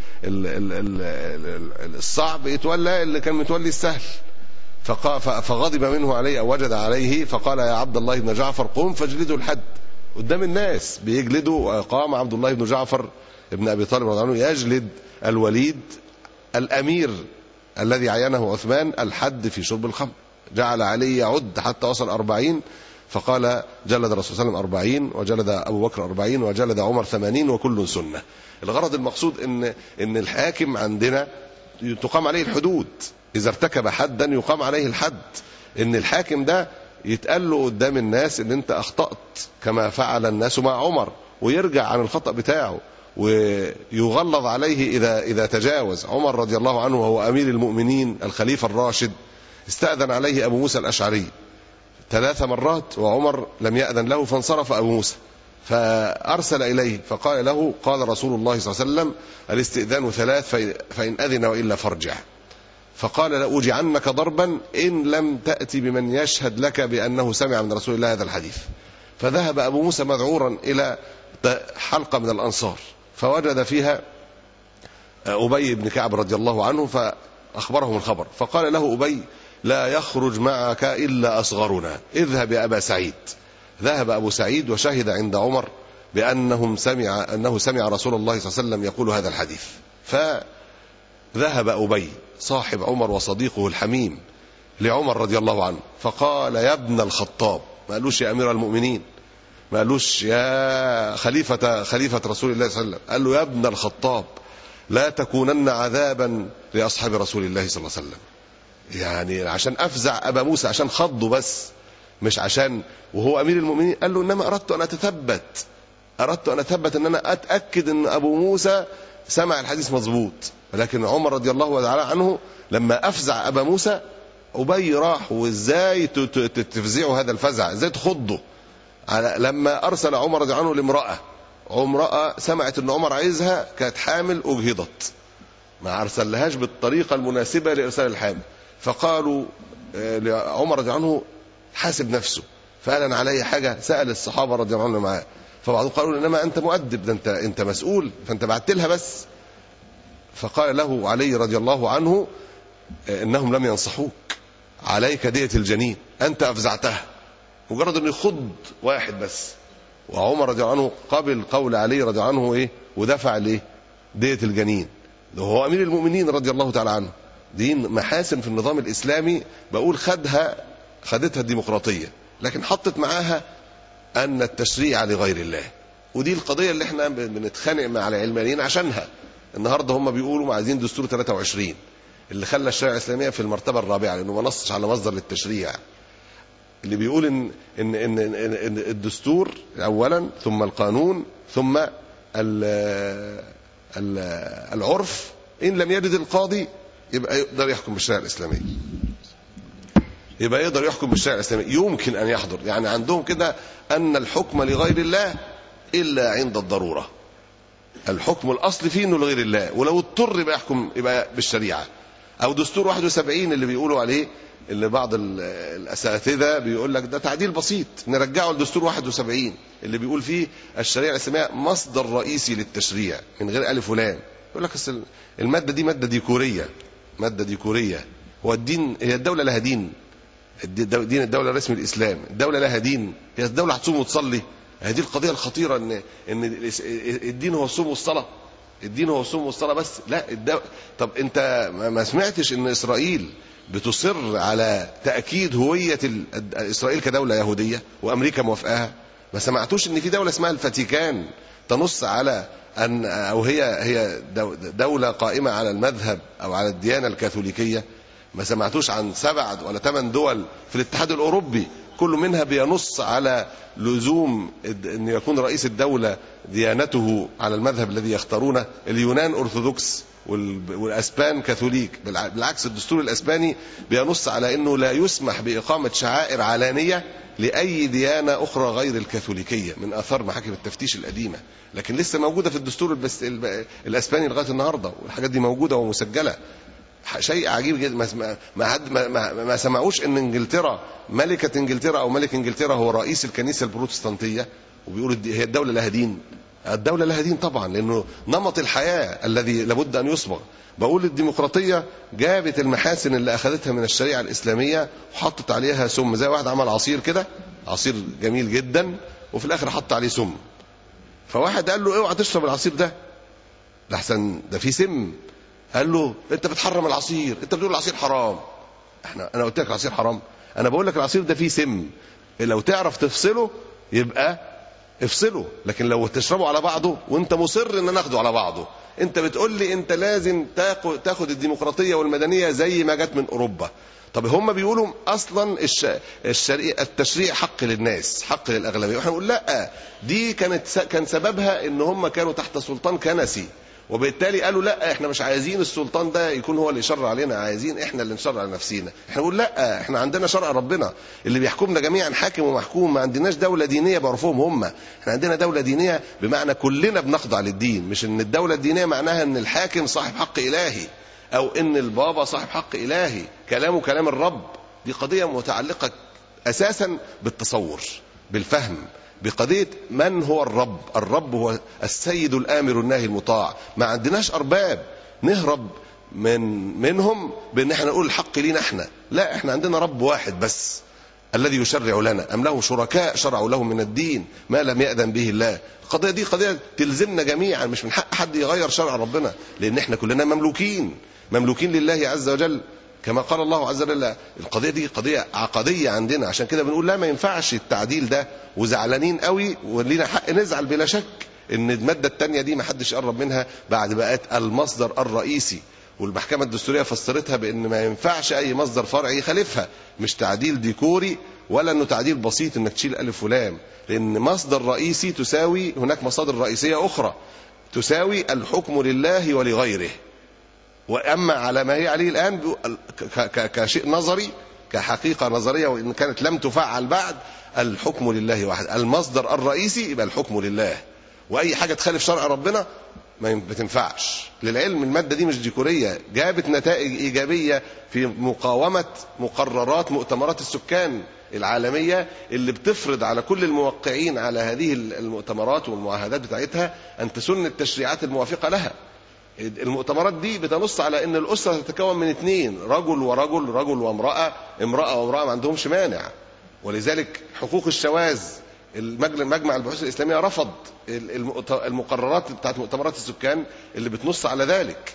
الصعب يتولى اللي كان متولي السهل. فغضب منه عليه أو وجد عليه، فقال: يا عبد الله بن جعفر قم فاجلده الحد. قدام الناس بيجلدوا، وقام عبد الله بن جعفر ابن أبي طالب رضي الله عنه يجلد الوليد الأمير الذي عينه عثمان الحد في شرب الخمر. جعل عليه يعد حتى وصل 40، فقال: جلد الرسول صلى الله عليه وسلم 40، وجلد أبو بكر 40، وجلد عمر 80، وكل سنة. الغرض المقصود إن الحاكم عندنا تقام عليه الحدود، إذا ارتكب حدا يقام عليه الحد. إن الحاكم ده يتقال له قدام الناس إن أنت أخطأت كما فعل الناس مع عمر، ويرجع عن الخطأ بتاعه، ويغلظ عليه إذا تجاوز. عمر رضي الله عنه وهو أمير المؤمنين الخليفة الراشد استأذن عليه أبو موسى الأشعري 3 مرات وعمر لم يأذن له، فانصرف أبو موسى فأرسل إليه فقال له: قال رسول الله صلى الله عليه وسلم: الاستئذان 3 فإن أذن وإلا فارجع. فقال: لأوجعنك ضربا إن لم تأتي بمن يشهد لك بأنه سمع من رسول الله هذا الحديث. فذهب أبو موسى مذعورا إلى حلقة من الأنصار، فوجد فيها أبي بن كعب رضي الله عنه، فأخبرهم الخبر. فقال له أبي: لا يخرج معك إلا أصغرنا، اذهب يا أبا سعيد. ذهب أبو سعيد وشهد عند عمر أنه سمع رسول الله صلى الله عليه وسلم يقول هذا الحديث. فذهب أبي صاحب عمر وصديقه الحميم لعمر رضي الله عنه، فقال: يا ابن الخطاب، ما قالوش يا أمير المؤمنين، ما قالوش يا خليفة رسول الله صلى الله عليه وسلم، قال له: يا ابن الخطاب، لا تكونن عذابا لأصحاب رسول الله صلى الله عليه وسلم. يعني عشان أفزع أبا موسى، عشان خضه بس، مش عشان وهو أمير المؤمنين. قال له: إنما أردت أن أتثبت أن أنا أتأكد أن أبو موسى سمع الحديث مظبوط. ولكن عمر رضي الله تعالى عنه لما أفزع أبا موسى، أبي راح وإزاي تفزعوا هذا الفزع، إزاي تخضه. لما أرسل عمر رضي الله عنه لامرأة سمعت أن عمر عايزها، كانت حامل أجهضت، ما أرسلهاش بالطريقة المناسبة لإرسال الحامل. فقالوا لعمر رضي الله عنه: حاسب نفسه. فقال: أنا علي حاجة؟ سأل الصحابة رضي الله عنهم معاه، فبعضهم قالوا: إنما أنت مؤدب، ده أنت مسؤول، فأنت بعت لها بس. فقال له علي رضي الله عنه: إنهم لم ينصحوك، عليك دية الجنين، أنت أفزعتها. مجرد أنه يخض واحد بس. وعمر رضي الله عنه قبل قول علي رضي الله عنه ودفع دية الجنين، وهو أمير المؤمنين رضي الله تعالى عنه. دي محاسن في النظام الإسلامي، بقول خدتها الديمقراطية، لكن حطت معاها أن التشريع لغير الله. ودي القضية اللي احنا بنتخانق مع العلمانيين عشانها، النهارده هم بيقولوا عايزين دستور 23 اللي خلى الشريعه الاسلاميه في المرتبه الرابعه لانه ما نصش على مصدر للتشريع، اللي بيقول ان الدستور اولا ثم القانون ثم العرف، ان لم يجد القاضي يبقى يقدر يحكم بالشريعه الاسلاميه، يبقى يقدر يحكم بالشريعه الاسلاميه، يمكن ان يحضر. يعني عندهم كده ان الحكم لغير الله الا عند الضروره، الحكم الاصل فيه انه لغير الله، ولو اضطر يبقى يحكم يبقى بالشريعه. او دستور 71 اللي بيقولوا عليه، اللي بعض الاساتذه بيقول لك ده تعديل بسيط نرجعه لدستور 71 اللي بيقول فيه الشريعه الاسلاميه مصدر رئيسي للتشريع من غير الف ولام. يقول لك الماده دي ماده ديكوريه، ماده ديكوريه. هو الدين، هي الدوله لها دين؟ دين الدوله رسم الاسلام، الدوله لها دين؟ هي الدوله هتصوم وتصلي؟ هذه القضيه الخطيره ان الدين هو الصوم والصلاه، الدين هو الصوم والصلاه بس؟ لا طب انت ما سمعتش ان اسرائيل بتصر على تاكيد هويه اسرائيل كدوله يهوديه وامريكا موافقاها؟ ما سمعتوش ان في دوله اسمها الفاتيكان تنص على ان او هي دوله قائمه على المذهب او على الديانه الكاثوليكيه؟ ما سمعتوش عن 7 ولا 8 دول في الاتحاد الاوروبي كل منها بينص على لزوم ان يكون رئيس الدوله ديانته على المذهب الذي يختارونه؟ اليونان ارثوذكس والاسبان كاثوليك. بالعكس الدستور الاسباني بينص على انه لا يسمح باقامه شعائر علانيه لاي ديانه اخرى غير الكاثوليكيه، من اثار محاكم التفتيش القديمه، لكن لسه موجوده في الدستور الاسباني لغايه النهارده، والحاجات دي موجوده ومسجله. شيء عجيب جدا. ما سمعوش ان انجلترا، ملكه انجلترا او ملك انجلترا هو رئيس الكنيسه البروتستانتيه، وبيقولوا هي الدوله لها دين؟ الدوله لها دين طبعا، لانه نمط الحياه الذي لابد ان يصبغ. بقول الديمقراطيه جابت المحاسن اللي اخذتها من الشريعه الاسلاميه وحطت عليها سم، زي واحد عمل عصير كده، عصير جميل جدا، وفي الاخر حط عليه سم. فواحد قال له اوعى تشرب العصير ده لحسن ده فيه سم. قال له انت بتحرم العصير، انت بتقول العصير حرام. انا قلت لك العصير حرام؟ انا بقول لك العصير ده فيه سم، لو تعرف تفصله يبقى افصله، لكن لو تشربه على بعضه وانت مصر ان ناخده على بعضه، انت بتقول لي انت لازم تاخد الديمقراطيه والمدنيه زي ما جت من اوروبا. طب هم بيقولوا اصلا التشريع حق للناس، حق للاغلبيه، واحنا نقول لا، دي كان سببها ان هم كانوا تحت سلطان كنسي، وبالتالي قالوا لا احنا مش عايزين السلطان ده يكون هو اللي يشرع علينا، عايزين احنا اللي نشرع لنفسينا. احنا نقول لا، احنا عندنا شرع ربنا اللي بيحكمنا جميعا حاكم ومحكوم، ما عندناش دولة دينية بعرفهم هم، احنا عندنا دولة دينية بمعنى كلنا بنخضع للدين، مش ان الدولة الدينية معناها ان الحاكم صاحب حق الهي او ان البابا صاحب حق الهي، كلامه كلام الرب. دي قضية متعلقة اساسا بالتصور، بالفهم، بقضية من هو الرب. الرب هو السيد الآمر الناهي المطاع. ما عندناش أرباب نهرب منهم بأن احنا نقول الحق لينا احنا، لا، احنا عندنا رب واحد بس الذي يشرع لنا، أم له شركاء شرعوا له من الدين ما لم يأذن به الله. القضية دي قضية تلزمنا جميعا، مش من حق حد يغير شرع ربنا، لأن احنا كلنا مملوكين لله عز وجل كما قال الله عز وجل. القضية دي قضية عقدية عندنا، عشان كده بنقول لا، ما ينفعش التعديل ده، وزعلانين قوي ولينا حق نزعل بلا شك ان المادة التانية دي ما حدش يقرب منها بعد بقت المصدر الرئيسي، والمحكمة الدستورية فسرتها بان ما ينفعش اي مصدر فرعي يخالفها، مش تعديل ديكوري ولا انه تعديل بسيط انك تشيل الف ولام، لان مصدر رئيسي تساوي هناك مصادر رئيسية اخرى تساوي الحكم لله ولغيره. واما على ما هي عليه الان كشيء نظري، كحقيقة نظرية وإن كانت لم تفعل بعد، الحكم لله واحد، المصدر الرئيسي يبقى الحكم لله، وأي حاجة تخالف شرع ربنا ما بتنفعش. للعلم المادة دي مش ديكورية، جابت نتائج إيجابية في مقاومة مقررات مؤتمرات السكان العالمية اللي بتفرض على كل الموقعين على هذه المؤتمرات والمعاهدات بتاعتها أن تسن التشريعات الموافقة لها. المؤتمرات دي بتنص على ان الاسره تتكون من 2، رجل ورجل، رجل وامراه، امراه وامراه، ما عندهمش مانع. ولذلك حقوق الشواذ مجمع البحوث الاسلاميه رفض المقررات بتاعت مؤتمرات السكان اللي بتنص على ذلك.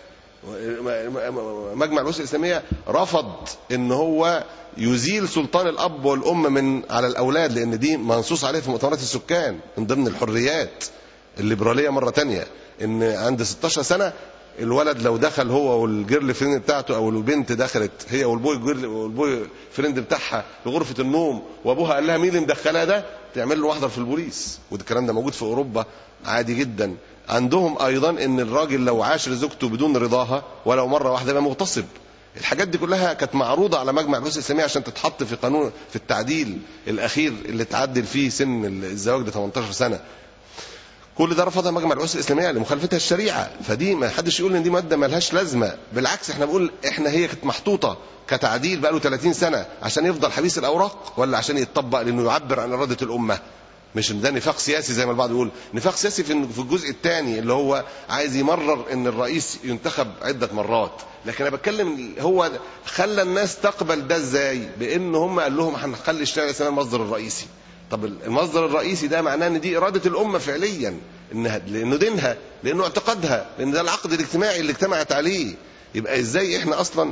مجمع البحوث الاسلاميه رفض ان هو يزيل سلطان الاب والام من على الاولاد، لان دي منصوص عليه في مؤتمرات السكان من ضمن الحريات الليبراليه. مره تانية ان عند 16 سنه الولد لو دخل هو والجيرل فريند بتاعته او البنت دخلت هي والبوي فريند بتاعها لغرفه النوم وابوها قال لها مين اللي مدخلها ده، تعمل له محضر في البوليس. والكلام ده موجود في اوروبا عادي جدا. عندهم ايضا ان الراجل لو عاشر زوجته بدون رضاها ولو مره واحده يبقى مغتصب. الحاجات دي كلها كانت معروضه على مجمع البحوث الاسلاميه عشان تتحط في قانون في التعديل الاخير اللي تعدل فيه سن الزواج ل 18 سنه. كل ده رفضها مجمع البحوث الاسلاميه لمخالفتها الشريعه. فدي ما حدش يقول ان دي ماده ما لهاش لازمه، بالعكس احنا بنقول هي كانت محطوطه كتعديل بقى له 30 سنه عشان يفضل حبيس الاوراق ولا عشان يتطبق لانه يعبر عن اراده الامه. مش ده نفاق سياسي زي ما البعض يقول. نفاق سياسي في الجزء الثاني اللي هو عايز يمرر ان الرئيس ينتخب عده مرات. لكن انا بتكلم هو خلى الناس تقبل ده ازاي؟ بان هم قال لهم هنخلي الشارع الاسلامي المصدر الرئيسي. طب المصدر الرئيسي ده معناه ان دي اراده الامه فعليا، لانه دينها، لانه اعتقادها، لان ده العقد الاجتماعي اللي اجتمعت عليه. يبقى ازاي احنا اصلا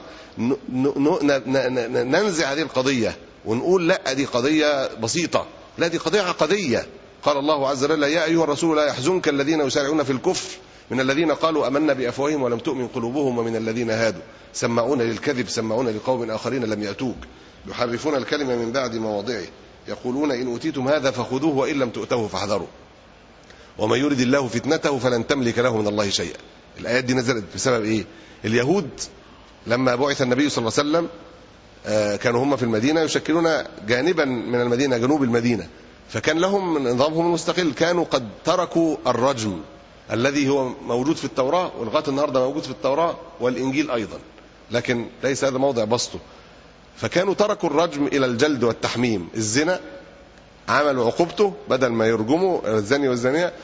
ننزع هذه القضيه ونقول لا دي قضيه بسيطه؟ لا، دي قضيه عقديه. قال الله عز وجل يا ايها الرسول لا يحزنك الذين يسارعون في الكفر من الذين قالوا امنا بافواههم ولم تؤمن قلوبهم ومن الذين هادوا سماعون للكذب سماعون لقوم اخرين لم ياتوك يحرفون الكلمه من بعد مواضعه يقولون ان اوتيتم هذا فخذوه وان لم تؤتوه فاحذروا ومن يرد الله فتنته فلن تملك له من الله شيئا. الايات دي نزلت بسبب ايه؟ اليهود لما بعث النبي صلى الله عليه وسلم كانوا هم في المدينه يشكلون جانبا من المدينه جنوب المدينه، فكان لهم نظامهم المستقل. كانوا قد تركوا الرجم الذي هو موجود في التوراه ولغايه النهارده موجود في التوراه والانجيل ايضا، لكن ليس هذا موضع بسطه. فكانوا تركوا الرجم الى الجلد والتحميم. الزنا عملوا عقوبته بدل ما يرجموا الزاني والزانيه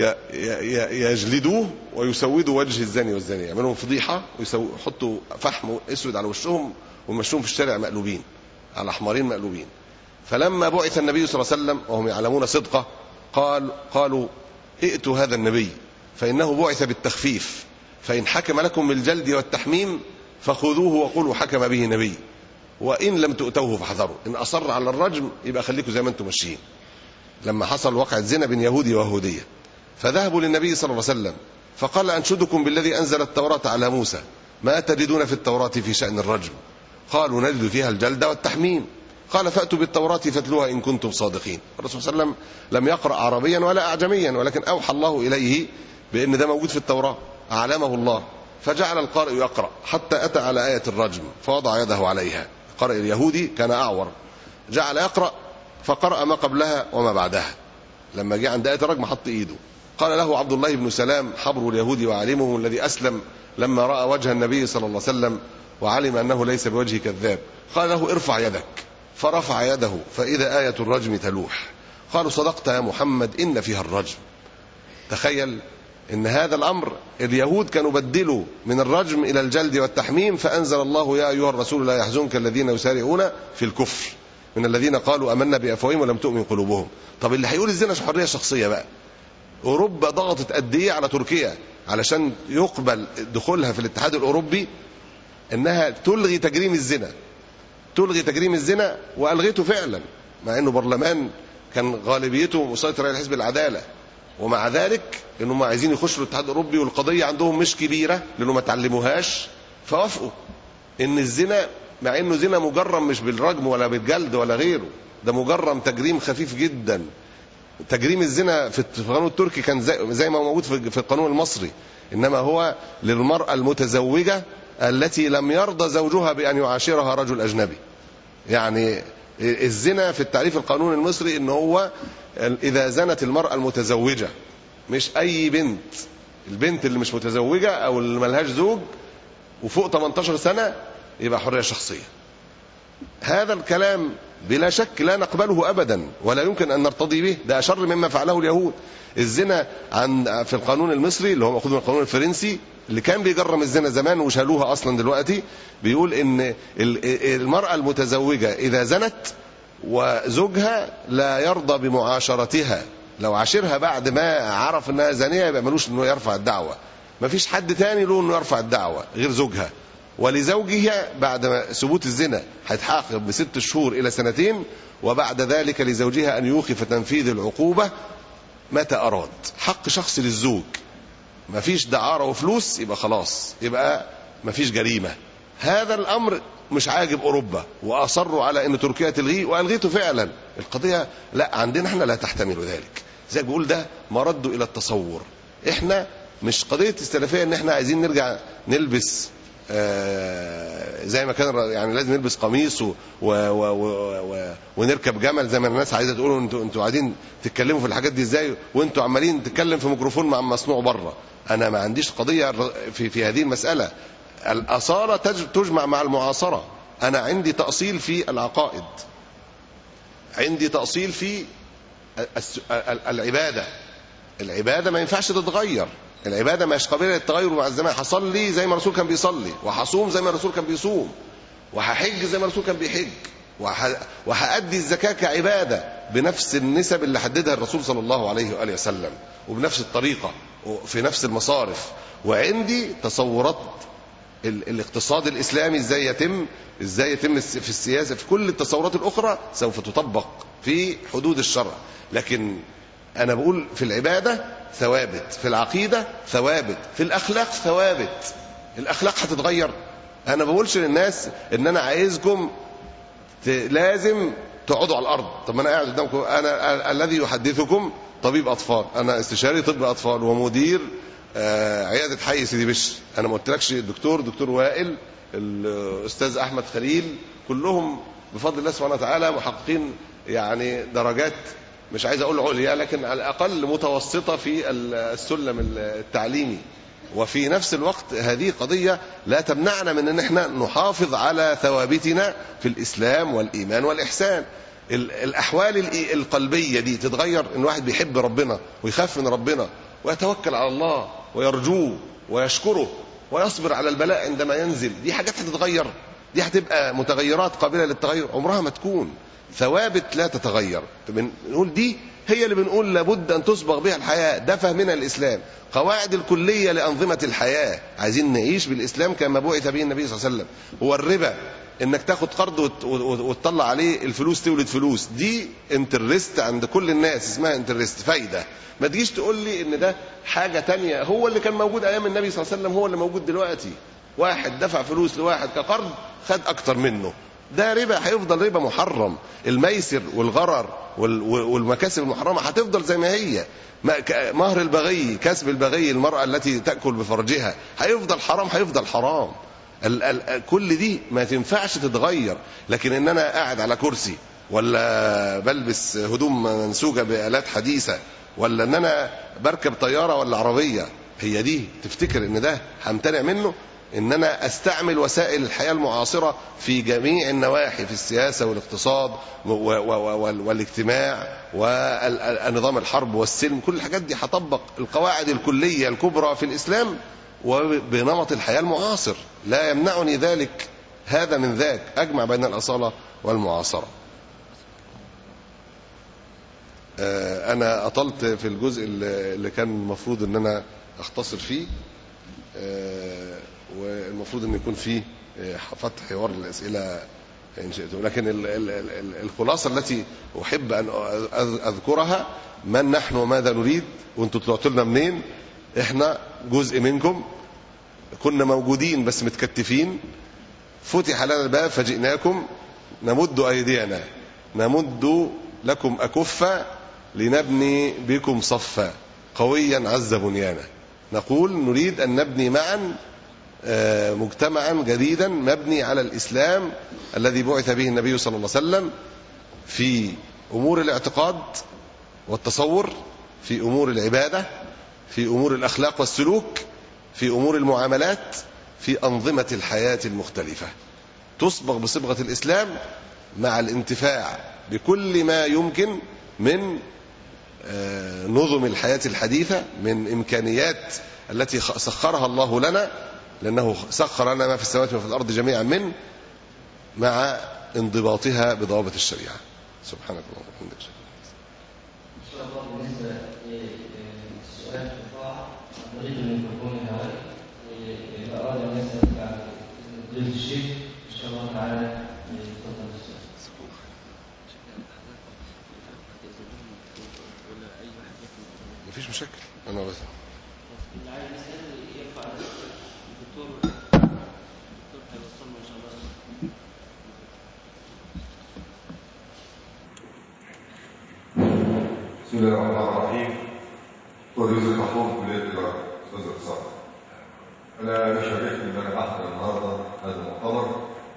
يجلدوه ويسودوا وجه الزاني والزانيه، يعملوا فضيحه ويحطوا فحم اسود على وشهم ومشوهم في الشارع مقلوبين على حمارين مقلوبين. فلما بعث النبي صلى الله عليه وسلم وهم يعلمون صدقه قالوا ائتوا هذا النبي فانه بعث بالتخفيف فان حكم لكم بالجلد والتحميم فخذوه وقولوا حكم به نبي وان لم تؤتوه فاحذروا. ان اصر على الرجم يبقى خليكم زي ما انتم ماشيين. لما حصل وقعة زنا بين يهودي ويهوديه فذهبوا للنبي صلى الله عليه وسلم فقال انشدكم بالذي انزل التوراه على موسى ما تجدون في التوراه في شان الرجم؟ قالوا نجد فيها الجلد والتحميم. قال فأتوا بالتوراة فاتلوها إن كنتم صادقين. الرسول صلى الله عليه وسلم لم يقرأ عربيا ولا أعجميا، ولكن أوحى الله إليه بأن ده موجود في التوراة، أعلمه الله، فجعل القارئ يقرأ حتى أتى على آية الرجم فوضع يده عليها. القارئ اليهودي كان أعور، جعل يقرأ فقرأ ما قبلها وما بعدها. لما جاء عند آية الرجم حط إيده. قال له عبد الله بن سلام حبر اليهود وعالمه الذي أسلم لما رأى وجه النبي صلى الله عليه وسلم وعلم أنه ليس بوجه كذاب، قال له ارفع يدك، فرفع يده فإذا آية الرجم تلوح. قالوا صدقت يا محمد إن فيها الرجم. تخيل إن هذا الأمر اليهود كانوا بدلوا من الرجم إلى الجلد والتحميم، فأنزل الله يا أيها الرسول لا يحزنك الذين يسارعون في الكفر من الذين قالوا أمنا بأفواههم ولم تؤمن قلوبهم. طب اللي هيقول الزنا حرية شخصية بقى، أوروبا ضغطت قد إيه على تركيا علشان يقبل دخولها في الاتحاد الأوروبي إنها تلغي تجريم الزنا، تلغي تجريم الزنا، وألغيته فعلا مع إنه برلمان كان غالبيته مسيطر على حزب العدالة، ومع ذلك إنهم عايزين يخشوا الاتحاد الأوروبي والقضية عندهم مش كبيرة لأنه ما تعلموهاش، فوافقوا إن الزنا مع إنه زنا مجرم مش بالرجم ولا بالجلد ولا غيره، ده مجرم تجريم خفيف جدا. تجريم الزنا في القانون التركي كان زي ما هو موجود في القانون المصري، إنما هو للمرأة المتزوجة التي لم يرضى زوجها بأن يعاشرها رجل أجنبي. يعني الزنا في التعريف القانوني المصري إنه هو إذا زنت المرأة المتزوجة، مش أي بنت، البنت اللي مش متزوجة أو اللي ملهاش زوج وفوق 18 سنة يبقى حرية شخصية. هذا الكلام بلا شك لا نقبله أبدا ولا يمكن أن نرتضي به، ده أشر مما فعله اليهود. الزنا في القانون المصري اللي هو مأخوذ من القانون الفرنسي اللي كان بيجرم الزنا زمان وشالوها أصلا دلوقتي، بيقول إن المرأة المتزوجة إذا زنت وزوجها لا يرضى بمعاشرتها، لو عاشرها بعد ما عرف أنها زانية يبقى ملوش أنه يرفع الدعوة، مفيش حد تاني له أنه يرفع الدعوة غير زوجها. ولزوجها بعد ثبوت الزنا هيتعاقب ب6 شهور إلى 2 سنين، وبعد ذلك لزوجها أن يوقف تنفيذ العقوبة متى أراد. حق شخصي للزوج مفيش دعارة وفلوس يبقى خلاص، يبقى مفيش جريمة. هذا الأمر مش عاجب أوروبا وأصروا على أن تركيا تلغيه، وألغيته فعلا. القضية لا عندنا احنا لا تحتمل ذلك. زي بقول ده مرد إلى التصور. احنا مش قضية السلفية ان احنا عايزين نرجع نلبس زي ما كان، يعني لازم نلبس قميص ونركب جمل زي ما الناس عايزه تقولوا. انتوا قاعدين تتكلموا في الحاجات دي ازاي وانتوا عمالين تتكلم في ميكروفون مع مصنوع بره. انا ما عنديش قضيه في هذه المساله. الاصاله تجمع مع المعاصره. انا عندي تاصيل في العقائد، عندي تاصيل في العباده ما ينفعش تتغير. العباده مش قابله للتغير مع الزمان. هصلي زي ما الرسول كان بيصلي، وهصوم زي ما الرسول كان بيصوم، وهحج زي ما الرسول كان بيحج، وهأدي الزكاه كعباده بنفس النسب اللي حددها الرسول صلى الله عليه واله وسلم، وبنفس الطريقه وفي نفس المصارف. وعندي تصورات الاقتصاد الاسلامي ازاي يتم في السياسه، في كل التصورات الاخرى سوف تطبق في حدود الشرع. لكن انا بقول في العباده ثوابت، في العقيده ثوابت، في الاخلاق ثوابت. الاخلاق هتتغير. انا ما بقولش للناس ان انا عايزكم لازم تقعدوا على الارض. طب ما انا قاعد قدامكم، انا الذي يحدثكم طبيب اطفال، انا استشاري طب اطفال ومدير عياده حي سيدي بشر. انا ما قلتلكش دكتور وائل، الاستاذ احمد خليل، كلهم بفضل الله سبحانه وتعالى محققين يعني درجات مش عايز اقول عليا، لكن على الاقل متوسطه في السلم التعليمي. وفي نفس الوقت هذه قضيه لا تمنعنا من ان احنا نحافظ على ثوابتنا في الاسلام والايمان والاحسان. الاحوال القلبيه دي تتغير، ان واحد بيحب ربنا ويخاف من ربنا ويتوكل على الله ويرجوه ويشكره ويصبر على البلاء عندما ينزل. دي حاجات هتتغير، دي هتبقى متغيرات قابله للتغير، عمرها ما تكون ثوابت لا تتغير. بنقول دي هي اللي بنقول لابد ان تصبغ بها الحياه. ده فهمنا الاسلام، قواعد الكليه لانظمه الحياه. عايزين نعيش بالاسلام كما بعث به النبي صلى الله عليه وسلم. هو الربا انك تاخد قرض وتطلع عليه الفلوس تولد فلوس، دي انترست عند كل الناس، اسمها انترست، فايده. ما تجيش تقول لي ان ده حاجه تانية. هو اللي كان موجود ايام النبي صلى الله عليه وسلم هو اللي موجود دلوقتي. واحد دفع فلوس لواحد كقرض خد اكتر منه، ده ربا، هيفضل ربا محرم. الميسر والغرر والمكاسب المحرمه هتفضل زي ما هي. مهر البغي، كسب البغي، المراه التي تاكل بفرجها، هيفضل حرام، هيفضل حرام. كل دي ما تنفعش تتغير. لكن ان انا قاعد على كرسي، ولا بلبس هدوم منسوجه بآلات حديثه، ولا ان انا بركب طياره ولا عربيه، هي دي تفتكر ان ده همتنع منه؟ ان انا استعمل وسائل الحياه المعاصره في جميع النواحي، في السياسه والاقتصاد والاجتماع والنظام الحرب والسلم، كل الحاجات دي هطبق القواعد الكليه الكبرى في الاسلام وبنمط الحياه المعاصر. لا يمنعني ذلك هذا من ذاك. اجمع بين الاصاله والمعاصره. انا اطلت في الجزء اللي كان المفروض ان انا اختصر فيه، والمفروض ان يكون فيه فتح حوار للاسئله ان شئتم. لكن الخلاصه التي احب ان اذكرها: من نحن وماذا نريد؟ وانتوا طلعتوا لنا منين؟ احنا جزء منكم، كنا موجودين بس متكتفين، فتح لنا الباب فجئناكم، نمد ايدينا، نمد لكم اكفا، لنبني بكم صفا قويا عز بنيانا. نقول نريد ان نبني معا مجتمعا جديدا مبني على الإسلام الذي بعث به النبي صلى الله عليه وسلم، في أمور الاعتقاد والتصور، في أمور العبادة، في أمور الأخلاق والسلوك، في أمور المعاملات، في أنظمة الحياة المختلفة، تصبغ بصبغة الإسلام مع الانتفاع بكل ما يمكن من نظم الحياة الحديثة، من إمكانيات التي سخرها الله لنا، لأنه سخر لنا ما في السماوات وما في الأرض جميعا منه، مع انضباطها بضوابط الشريعة. سبحانك اللهم وبحمدك. إن شاء الله بالنسبة للسؤال في الطاعة نريد أن يكون هواء، إذا أراد أن يسأل بعد ضيف الشيخ إن شاء الله تعالى يتفضل السؤال. مفيش مشاكل. أنا بس الله الرحمن الرحيم. دكتور يوسف محفوظ كلية التجارة، أستاذ اقتصاد. أنا شاركت إن أنا أحضر النهارده هذا المؤتمر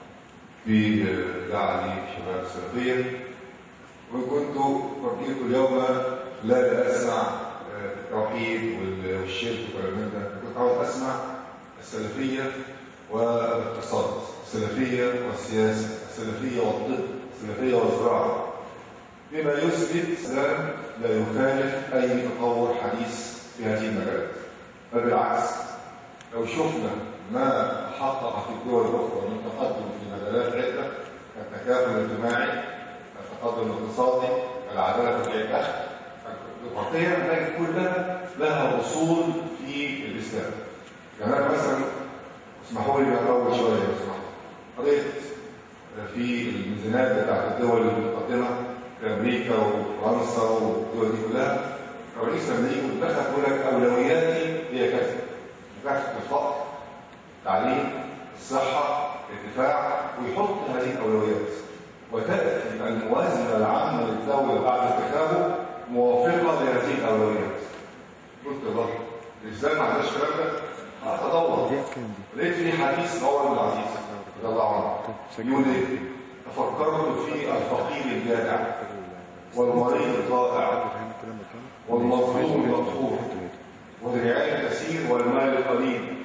في دعوة شباب السلفية، وإن كنت ربيت اليوم لا أسمع التوحيد والشرك والكلام من ده، كنت عاوز أسمع السلفية والاقتصاد، السلفية والسياسة، السلفية والطب، السلفية والزراعة، بما يثبت الإسلام لا يخالف أي تطور حديث في هذه المجالات. بل بالعكس، لو شفنا ما حقق في الدول الأخرى من تقدم في مجالات عدة كالتكافل الاجتماعي، التقدم الاقتصادي، العدالة في الدخل، الديمقراطية، نجد كلها لها أصول في الإسلام. يعني مثلا اسمحوا لي أطول شوية لو سمحتوا. قضية في الميزانيات بتاعت الدول المتقدمة كأمريكا وفرنسا والدول دي كلها، الرئيس لما يجي يتدخل يقول لك أولوياتي هي كذا: مكافحة الفقر، التعليم، الصحة، الدفاع، ويحط هذه الأولويات، وتأتي الموازنة العامة للدولة بعد اتخاذه موافقة لهذه الأولويات. قلت الله الإسلام ما عندهاش الكلام ده. أتدور لقيت في حديث عمر بن العزيز رضي الله عنه يقول إيه؟ تفكرت في الفقير الجائع والمريض الضائع والمظلوم المقهور والرعاية الكثير والمال القليل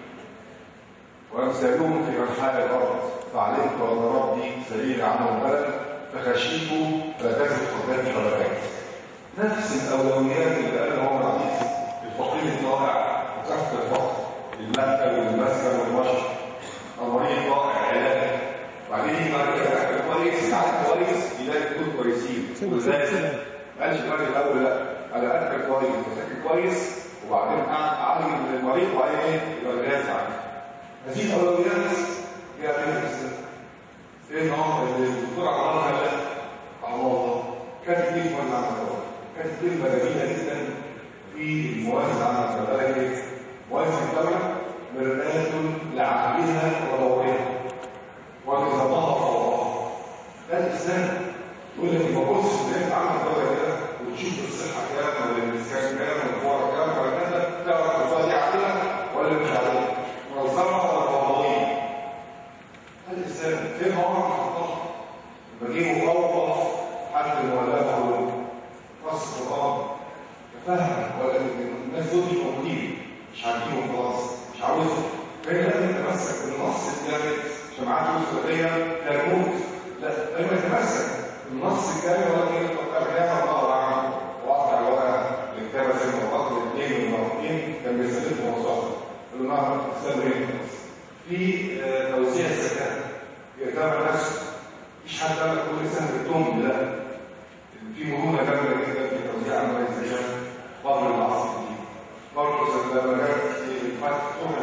وأمثالهم في أنحاء الأرض، فعلمت أن ربي سريع عنه البلد فخشيت لا تزد قدامي فبكيت. نفس الأولويات اللي قالها عمر العزيز: الفقير الضائع وكافة الفقر، المأكل والمسكن والمشرب، المريض ضائع علاج، وبعدين يجي بعد كده أكل كويس، يعالج كويس، يلاقي دول كويسين. ولذلك ما قالش الراجل الأول لا، أنا أكل كويس وسكن كويس وبعدين أعالج المريض وبعدين يبقى الجهاز عنه. هذه الأولويات هي أولويات الإسلام. إيه النهارده الدكتور عبد الله خلاف رحمه الله كانت كلمة عن الله، كانت كلمة جميلة جدا في الموازنة عن الدولة. موازنة الدولة مرآة لعقلها ودورها ونظامها وفوضاها. ده الإسلام يقول لك ما تبصش ان انت عامل دولة كده وتشوف الصحة كام ولا الإسكان كام ولا الفورة كام ولا كذا، تعرف الفوضى دي عادلة ولا مش عادلة، منظمة ولا فوضوية. هذا الإسلام فين عمر حطها؟ بجيبه أوقف حد ولا نص القرآن تفهم، ولا الناس دول مش موجودين، مش عارفينهم خلاص، مش عاوزهم. فهي لازم تتمسك بالنص الجامد عشان معاك فلوس سرية تموت. لا، لازم تتمسك بالنص الجامد ولا تفكر فيها الله أعلم. وقع الورقة الكتابة زي ما وقت الاثنين والمرتين كان بيستفيد بموضوعه. قالوا نعم الإسلام غير في توزيع الزكاة يتابع نفسه، مش حد قال لك كل سنة بالدم، لا، في مرونة جامدة جدا في توزيع أموال الزكاة قبل العصر الجديد. برضه لما جت فتح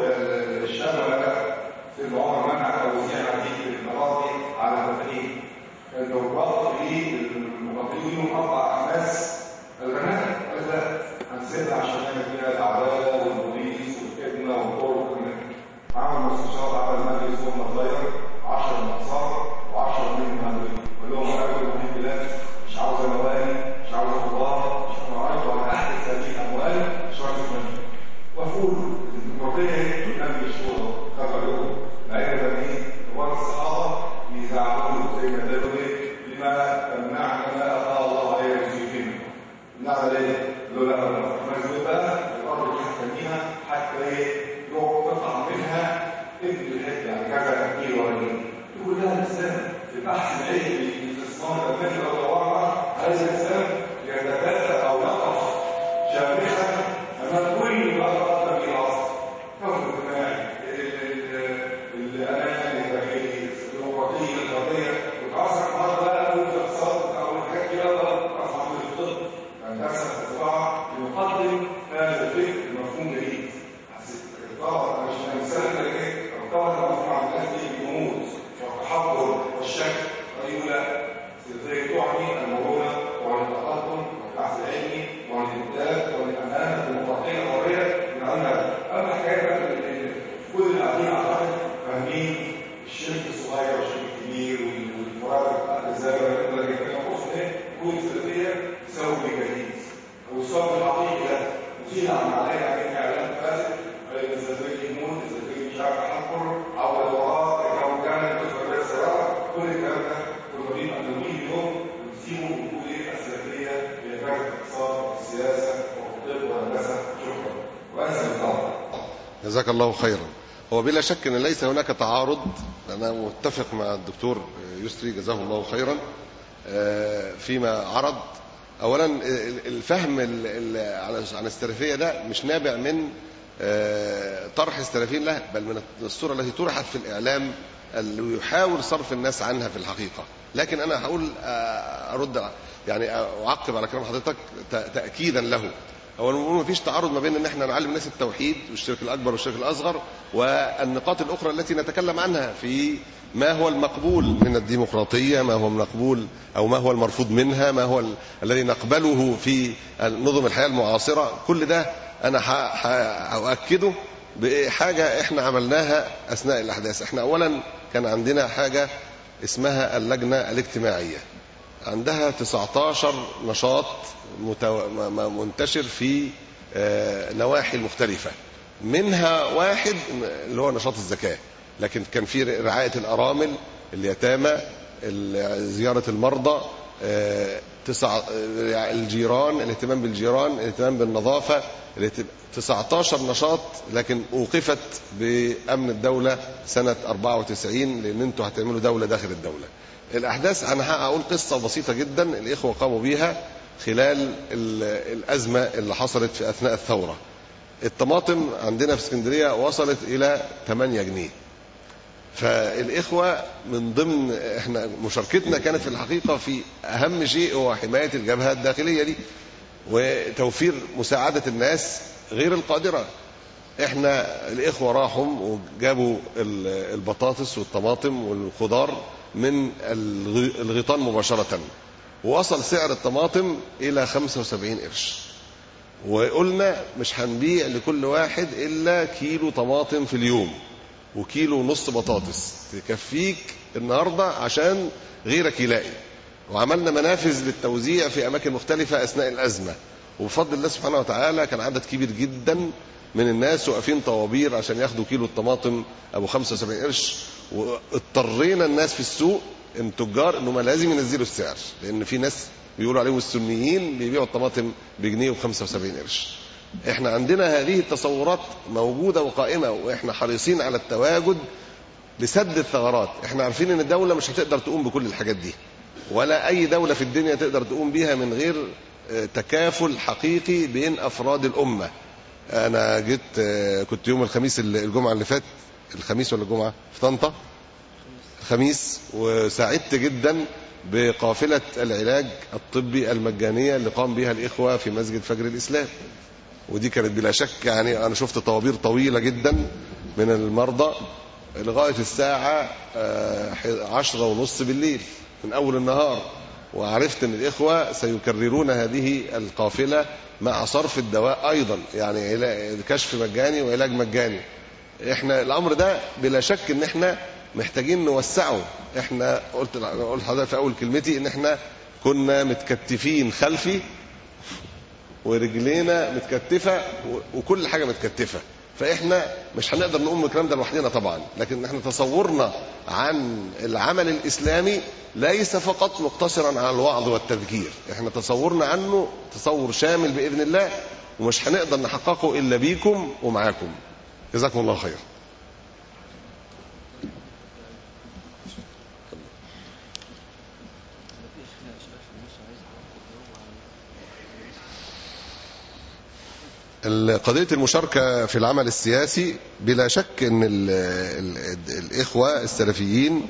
الشام سيدنا عمر منع توزيع هذه الأراضي على المدنيين. كان الرباط في المقاتلين أربع أخماس الغنائم، قال لا هنسيبها عشان نعمل فيها العدالة والبوليس والخدمة والطرق. عمل مستشار، عمل مجلس أمة صغير 10 مقصار و10 منهم مهندسين، كلهم قالوا في البلاد مش عاوزة موالي، مش عاوزة خضار، مش عاوزة ولا أحدث هذه الأموال، مش عاوزة منها. وفول الديمقراطية تنمي الشورى خبروه لأن ده كبار الصحابة يزعلون زي ما قالوا لما تمنعنا ما أطاع الله غير المسلمين. نعمل إيه؟ لولا مجهود بقى الأرض اللي هتسميها حتى تطلع منها ابن الحته، يعني كذا كيلو ولا يقول لها الإسلام البحث العلمي في الاستثمار الأمريكي لو دورنا هذا الإسلام يتبادل أو يقف شامخا أمام كل ما تقدم به العصر. جزاك الله خيرا. هو بلا شك أن ليس هناك تعارض، أنا متفق مع الدكتور يسري جزاه الله خيرا فيما عرض. أولا الفهم عن السلفية ده مش نابع من طرح السلفيين له، بل من الصورة التي طرحت في الإعلام اللي يحاول صرف الناس عنها في الحقيقة. لكن أنا هقول أرد يعني أعقب على كلام حضرتك تأكيدا له. أولا ما فيش تعارض ما بين أن احنا نعلم الناس التوحيد والشرك الأكبر والشرك الأصغر والنقاط الأخرى التي نتكلم عنها في ما هو المقبول من الديمقراطية، ما هو المقبول أو ما هو المرفوض منها، ما هو الذي نقبله في نظم الحياة المعاصرة. كل ده أنا هأؤكده بحاجة احنا عملناها أثناء الأحداث. احنا أولا كان عندنا حاجة اسمها اللجنة الاجتماعية، عندها 19 نشاط منتشر في نواحي مختلفة، منها واحد اللي هو نشاط الزكاة، لكن كان في رعاية الأرامل، اليتامى، زيارة المرضى، الجيران، الاهتمام بالجيران، الاهتمام بالنظافة، 19 نشاط. لكن أوقفت بأمن الدولة سنة 94 لأن انتوا هتعملوا دولة داخل الدولة. الأحداث أنا هقول قصة بسيطة جدا الإخوة قاموا بيها خلال الأزمة اللي حصلت في أثناء الثورة. الطماطم عندنا في اسكندرية وصلت إلى 8 جنيه. فالإخوة من ضمن احنا مشاركتنا كانت في الحقيقة في أهم شيء هو حماية الجبهة الداخلية دي وتوفير مساعدة الناس غير القادرة. احنا الإخوة راحوا وجابوا البطاطس والطماطم والخضار من الغيطان مباشرة، ووصل سعر الطماطم إلى 75 قرش، وقلنا مش هنبيع لكل واحد إلا كيلو طماطم في اليوم وكيلو ونص بطاطس تكفيك النهاردة عشان غيرك يلاقي. وعملنا منافذ للتوزيع في أماكن مختلفة أثناء الأزمة، وبفضل الله سبحانه وتعالى كان عدد كبير جدا من الناس واقفين طوابير عشان ياخدوا كيلو الطماطم أبو 75 قرش. واضطرينا الناس في السوق التجار إنهم لازم ينزلوا السعر، لأن في ناس بيقولوا عليهم السنيين بيبيعوا الطماطم بجنيه و75 قرش. احنا عندنا هذه التصورات موجودة وقائمة، واحنا حريصين على التواجد لسد الثغرات. احنا عارفين ان الدولة مش هتقدر تقوم بكل الحاجات دي، ولا اي دولة في الدنيا تقدر تقوم بيها من غير تكافل حقيقي بين افراد الامة. انا جيت كنت يوم الخميس الجمعة اللي فات، الخميس ولا الجمعة في طنطا، الخميس، وسعدت جدا بقافلة العلاج الطبي المجانية اللي قام بها الإخوة في مسجد فجر الإسلام. ودي كانت بلا شك يعني أنا شفت طوابير طويلة جدا من المرضى لغاية الساعة 10:30 بالليل من أول النهار، وعرفت أن الإخوة سيكررون هذه القافلة مع صرف الدواء أيضا، يعني كشف مجاني وعلاج مجاني. احنا الأمر ده بلا شك أن احنا محتاجين نوسعه. احنا قلت لحضرتك في اول كلمتي ان احنا كنا متكتفين خلفي ورجلينا متكتفه وكل حاجه متكتفه، فاحنا مش هنقدر نقوم بالكلام ده لوحدنا طبعا. لكن احنا تصورنا عن العمل الاسلامي ليس فقط مقتصرا على الوعظ والتذكير، احنا تصورنا عنه تصور شامل باذن الله، ومش هنقدر نحققه الا بيكم ومعاكم. جزاكم الله خير. قضية المشاركة في العمل السياسي بلا شك ان الإخوة السلفيين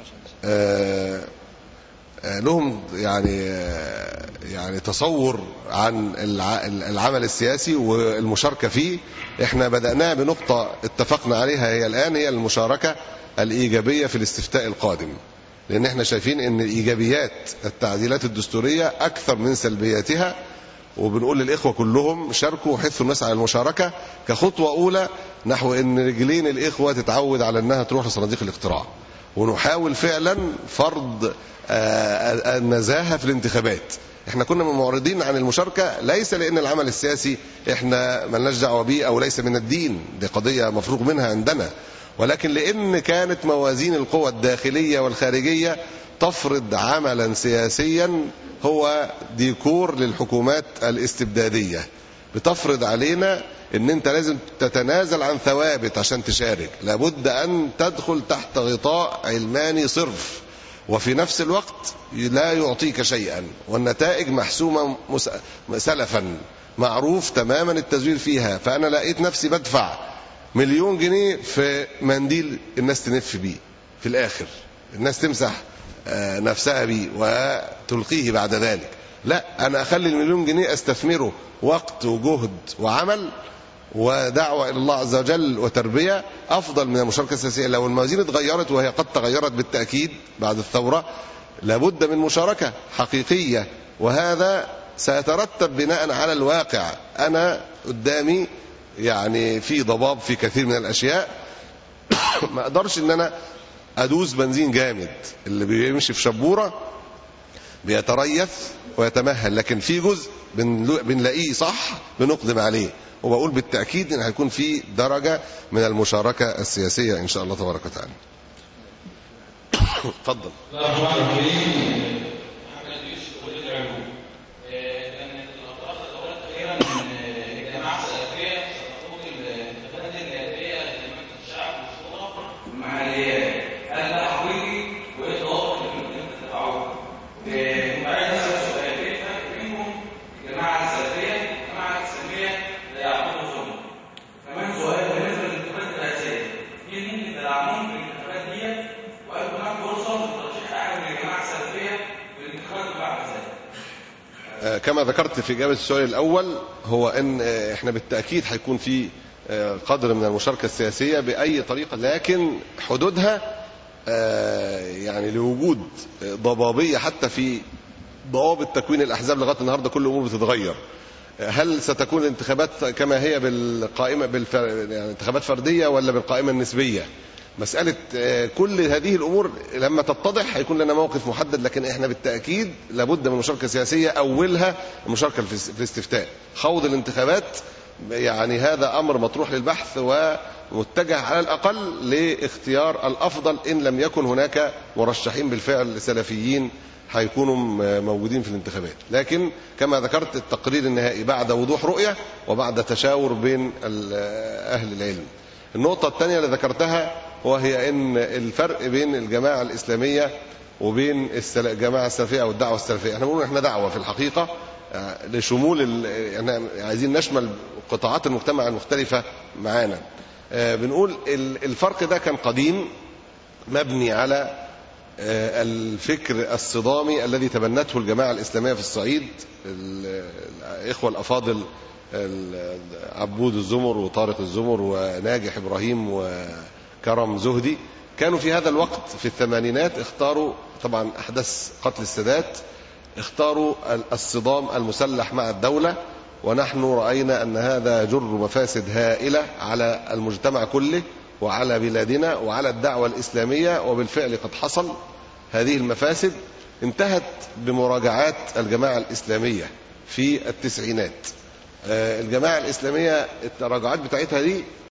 لهم يعني تصور عن العمل السياسي والمشاركة فيه. احنا بدأناه بنقطة اتفقنا عليها هي الآن، هي المشاركة الإيجابية في الاستفتاء القادم، لأن احنا شايفين ان إيجابيات التعديلات الدستورية أكثر من سلبياتها، وبنقول للإخوة كلهم شاركوا وحثوا الناس على المشاركة كخطوة أولى نحو أن رجلين الإخوة تتعود على أنها تروح لصناديق الاقتراع، ونحاول فعلا فرض النزاهة في الانتخابات. احنا كنا معرضين عن المشاركة ليس لأن العمل السياسي احنا ملناش دعوة به أو ليس من الدين، دي قضية مفروغ منها عندنا، ولكن لأن كانت موازين القوى الداخلية والخارجية تفرض عملا سياسيا هو ديكور للحكومات الاستبدادية، بتفرض علينا ان انت لازم تتنازل عن ثوابت عشان تشارك، لابد ان تدخل تحت غطاء علماني صرف، وفي نفس الوقت لا يعطيك شيئا، والنتائج محسومة سلفا، معروف تماما التزوير فيها. فأنا لقيت نفسي بدفع 1,000,000 جنيه في منديل الناس تنف بيه، في الآخر الناس تمسح نفسها بيه وتلقيه بعد ذلك. لا، أنا أخلي 1,000,000 جنيه أستثمره وقت وجهد وعمل ودعوة إلى الله عز وجل وتربية، أفضل من المشاركة السياسية. لو الموازين اتغيرت، وهي قد تغيرت بالتأكيد بعد الثورة، لابد من مشاركة حقيقية، وهذا سيترتب بناء على الواقع. أنا قدامي يعني في ضباب في كثير من الأشياء، ما أقدرش إن أنا أدوس بنزين جامد. اللي بيمشي في شبورة بيتريث ويتمهل، لكن في جزء بنلاقيه صح بنقدم عليه، وبقول بالتأكيد إن هيكون في درجة من المشاركة السياسية إن شاء الله تبارك وتعالى. اتفضل. كما ذكرت في إجابة السؤال الأول، هو أن إحنا بالتأكيد هيكون في قدر من المشاركة السياسية بأي طريقة، لكن حدودها يعني لوجود ضبابية حتى في ضوابط تكوين الأحزاب. لغاية النهاردة كل الأمور بتتغير. هل ستكون الانتخابات كما هي بالقائمة يعني انتخابات فردية ولا بالقائمة النسبية؟ مسألة كل هذه الأمور لما تتضح هيكون لنا موقف محدد، لكن احنا بالتأكيد لابد من مشاركة سياسية، أولها المشاركة في الاستفتاء. خوض الانتخابات يعني هذا أمر مطروح للبحث ومتجه على الأقل لاختيار الأفضل، إن لم يكن هناك مرشحين بالفعل سلفيين هيكونوا موجودين في الانتخابات. لكن كما ذكرت التقرير النهائي بعد وضوح رؤية وبعد تشاور بين أهل العلم. النقطة الثانية اللي ذكرتها وهي ان الفرق بين الجماعة الإسلامية وبين الجماعة السلفية أو الدعوة السلفية. احنا بنقول احنا دعوة في الحقيقة لشمول احنا عايزين نشمل قطاعات المجتمع المختلفة معانا. بنقول الفرق ده كان قديم، مبني على الفكر الصدامي الذي تبنته الجماعة الإسلامية في الصعيد. الإخوة الأفاضل عبود الزمر وطارق الزمر وناجح إبراهيم وكرم زهدي كانوا في هذا الوقت في الثمانينات اختاروا طبعا أحداث قتل السادات، اختاروا الصدام المسلح مع الدولة، ونحن رأينا أن هذا يجر مفاسد هائلة على المجتمع كله وعلى بلادنا وعلى الدعوة الإسلامية. وبالفعل قد حصل. هذه المفاسد انتهت بمراجعات الجماعة الإسلامية في التسعينات. الجماعة الإسلامية التراجعات بتاعتها دي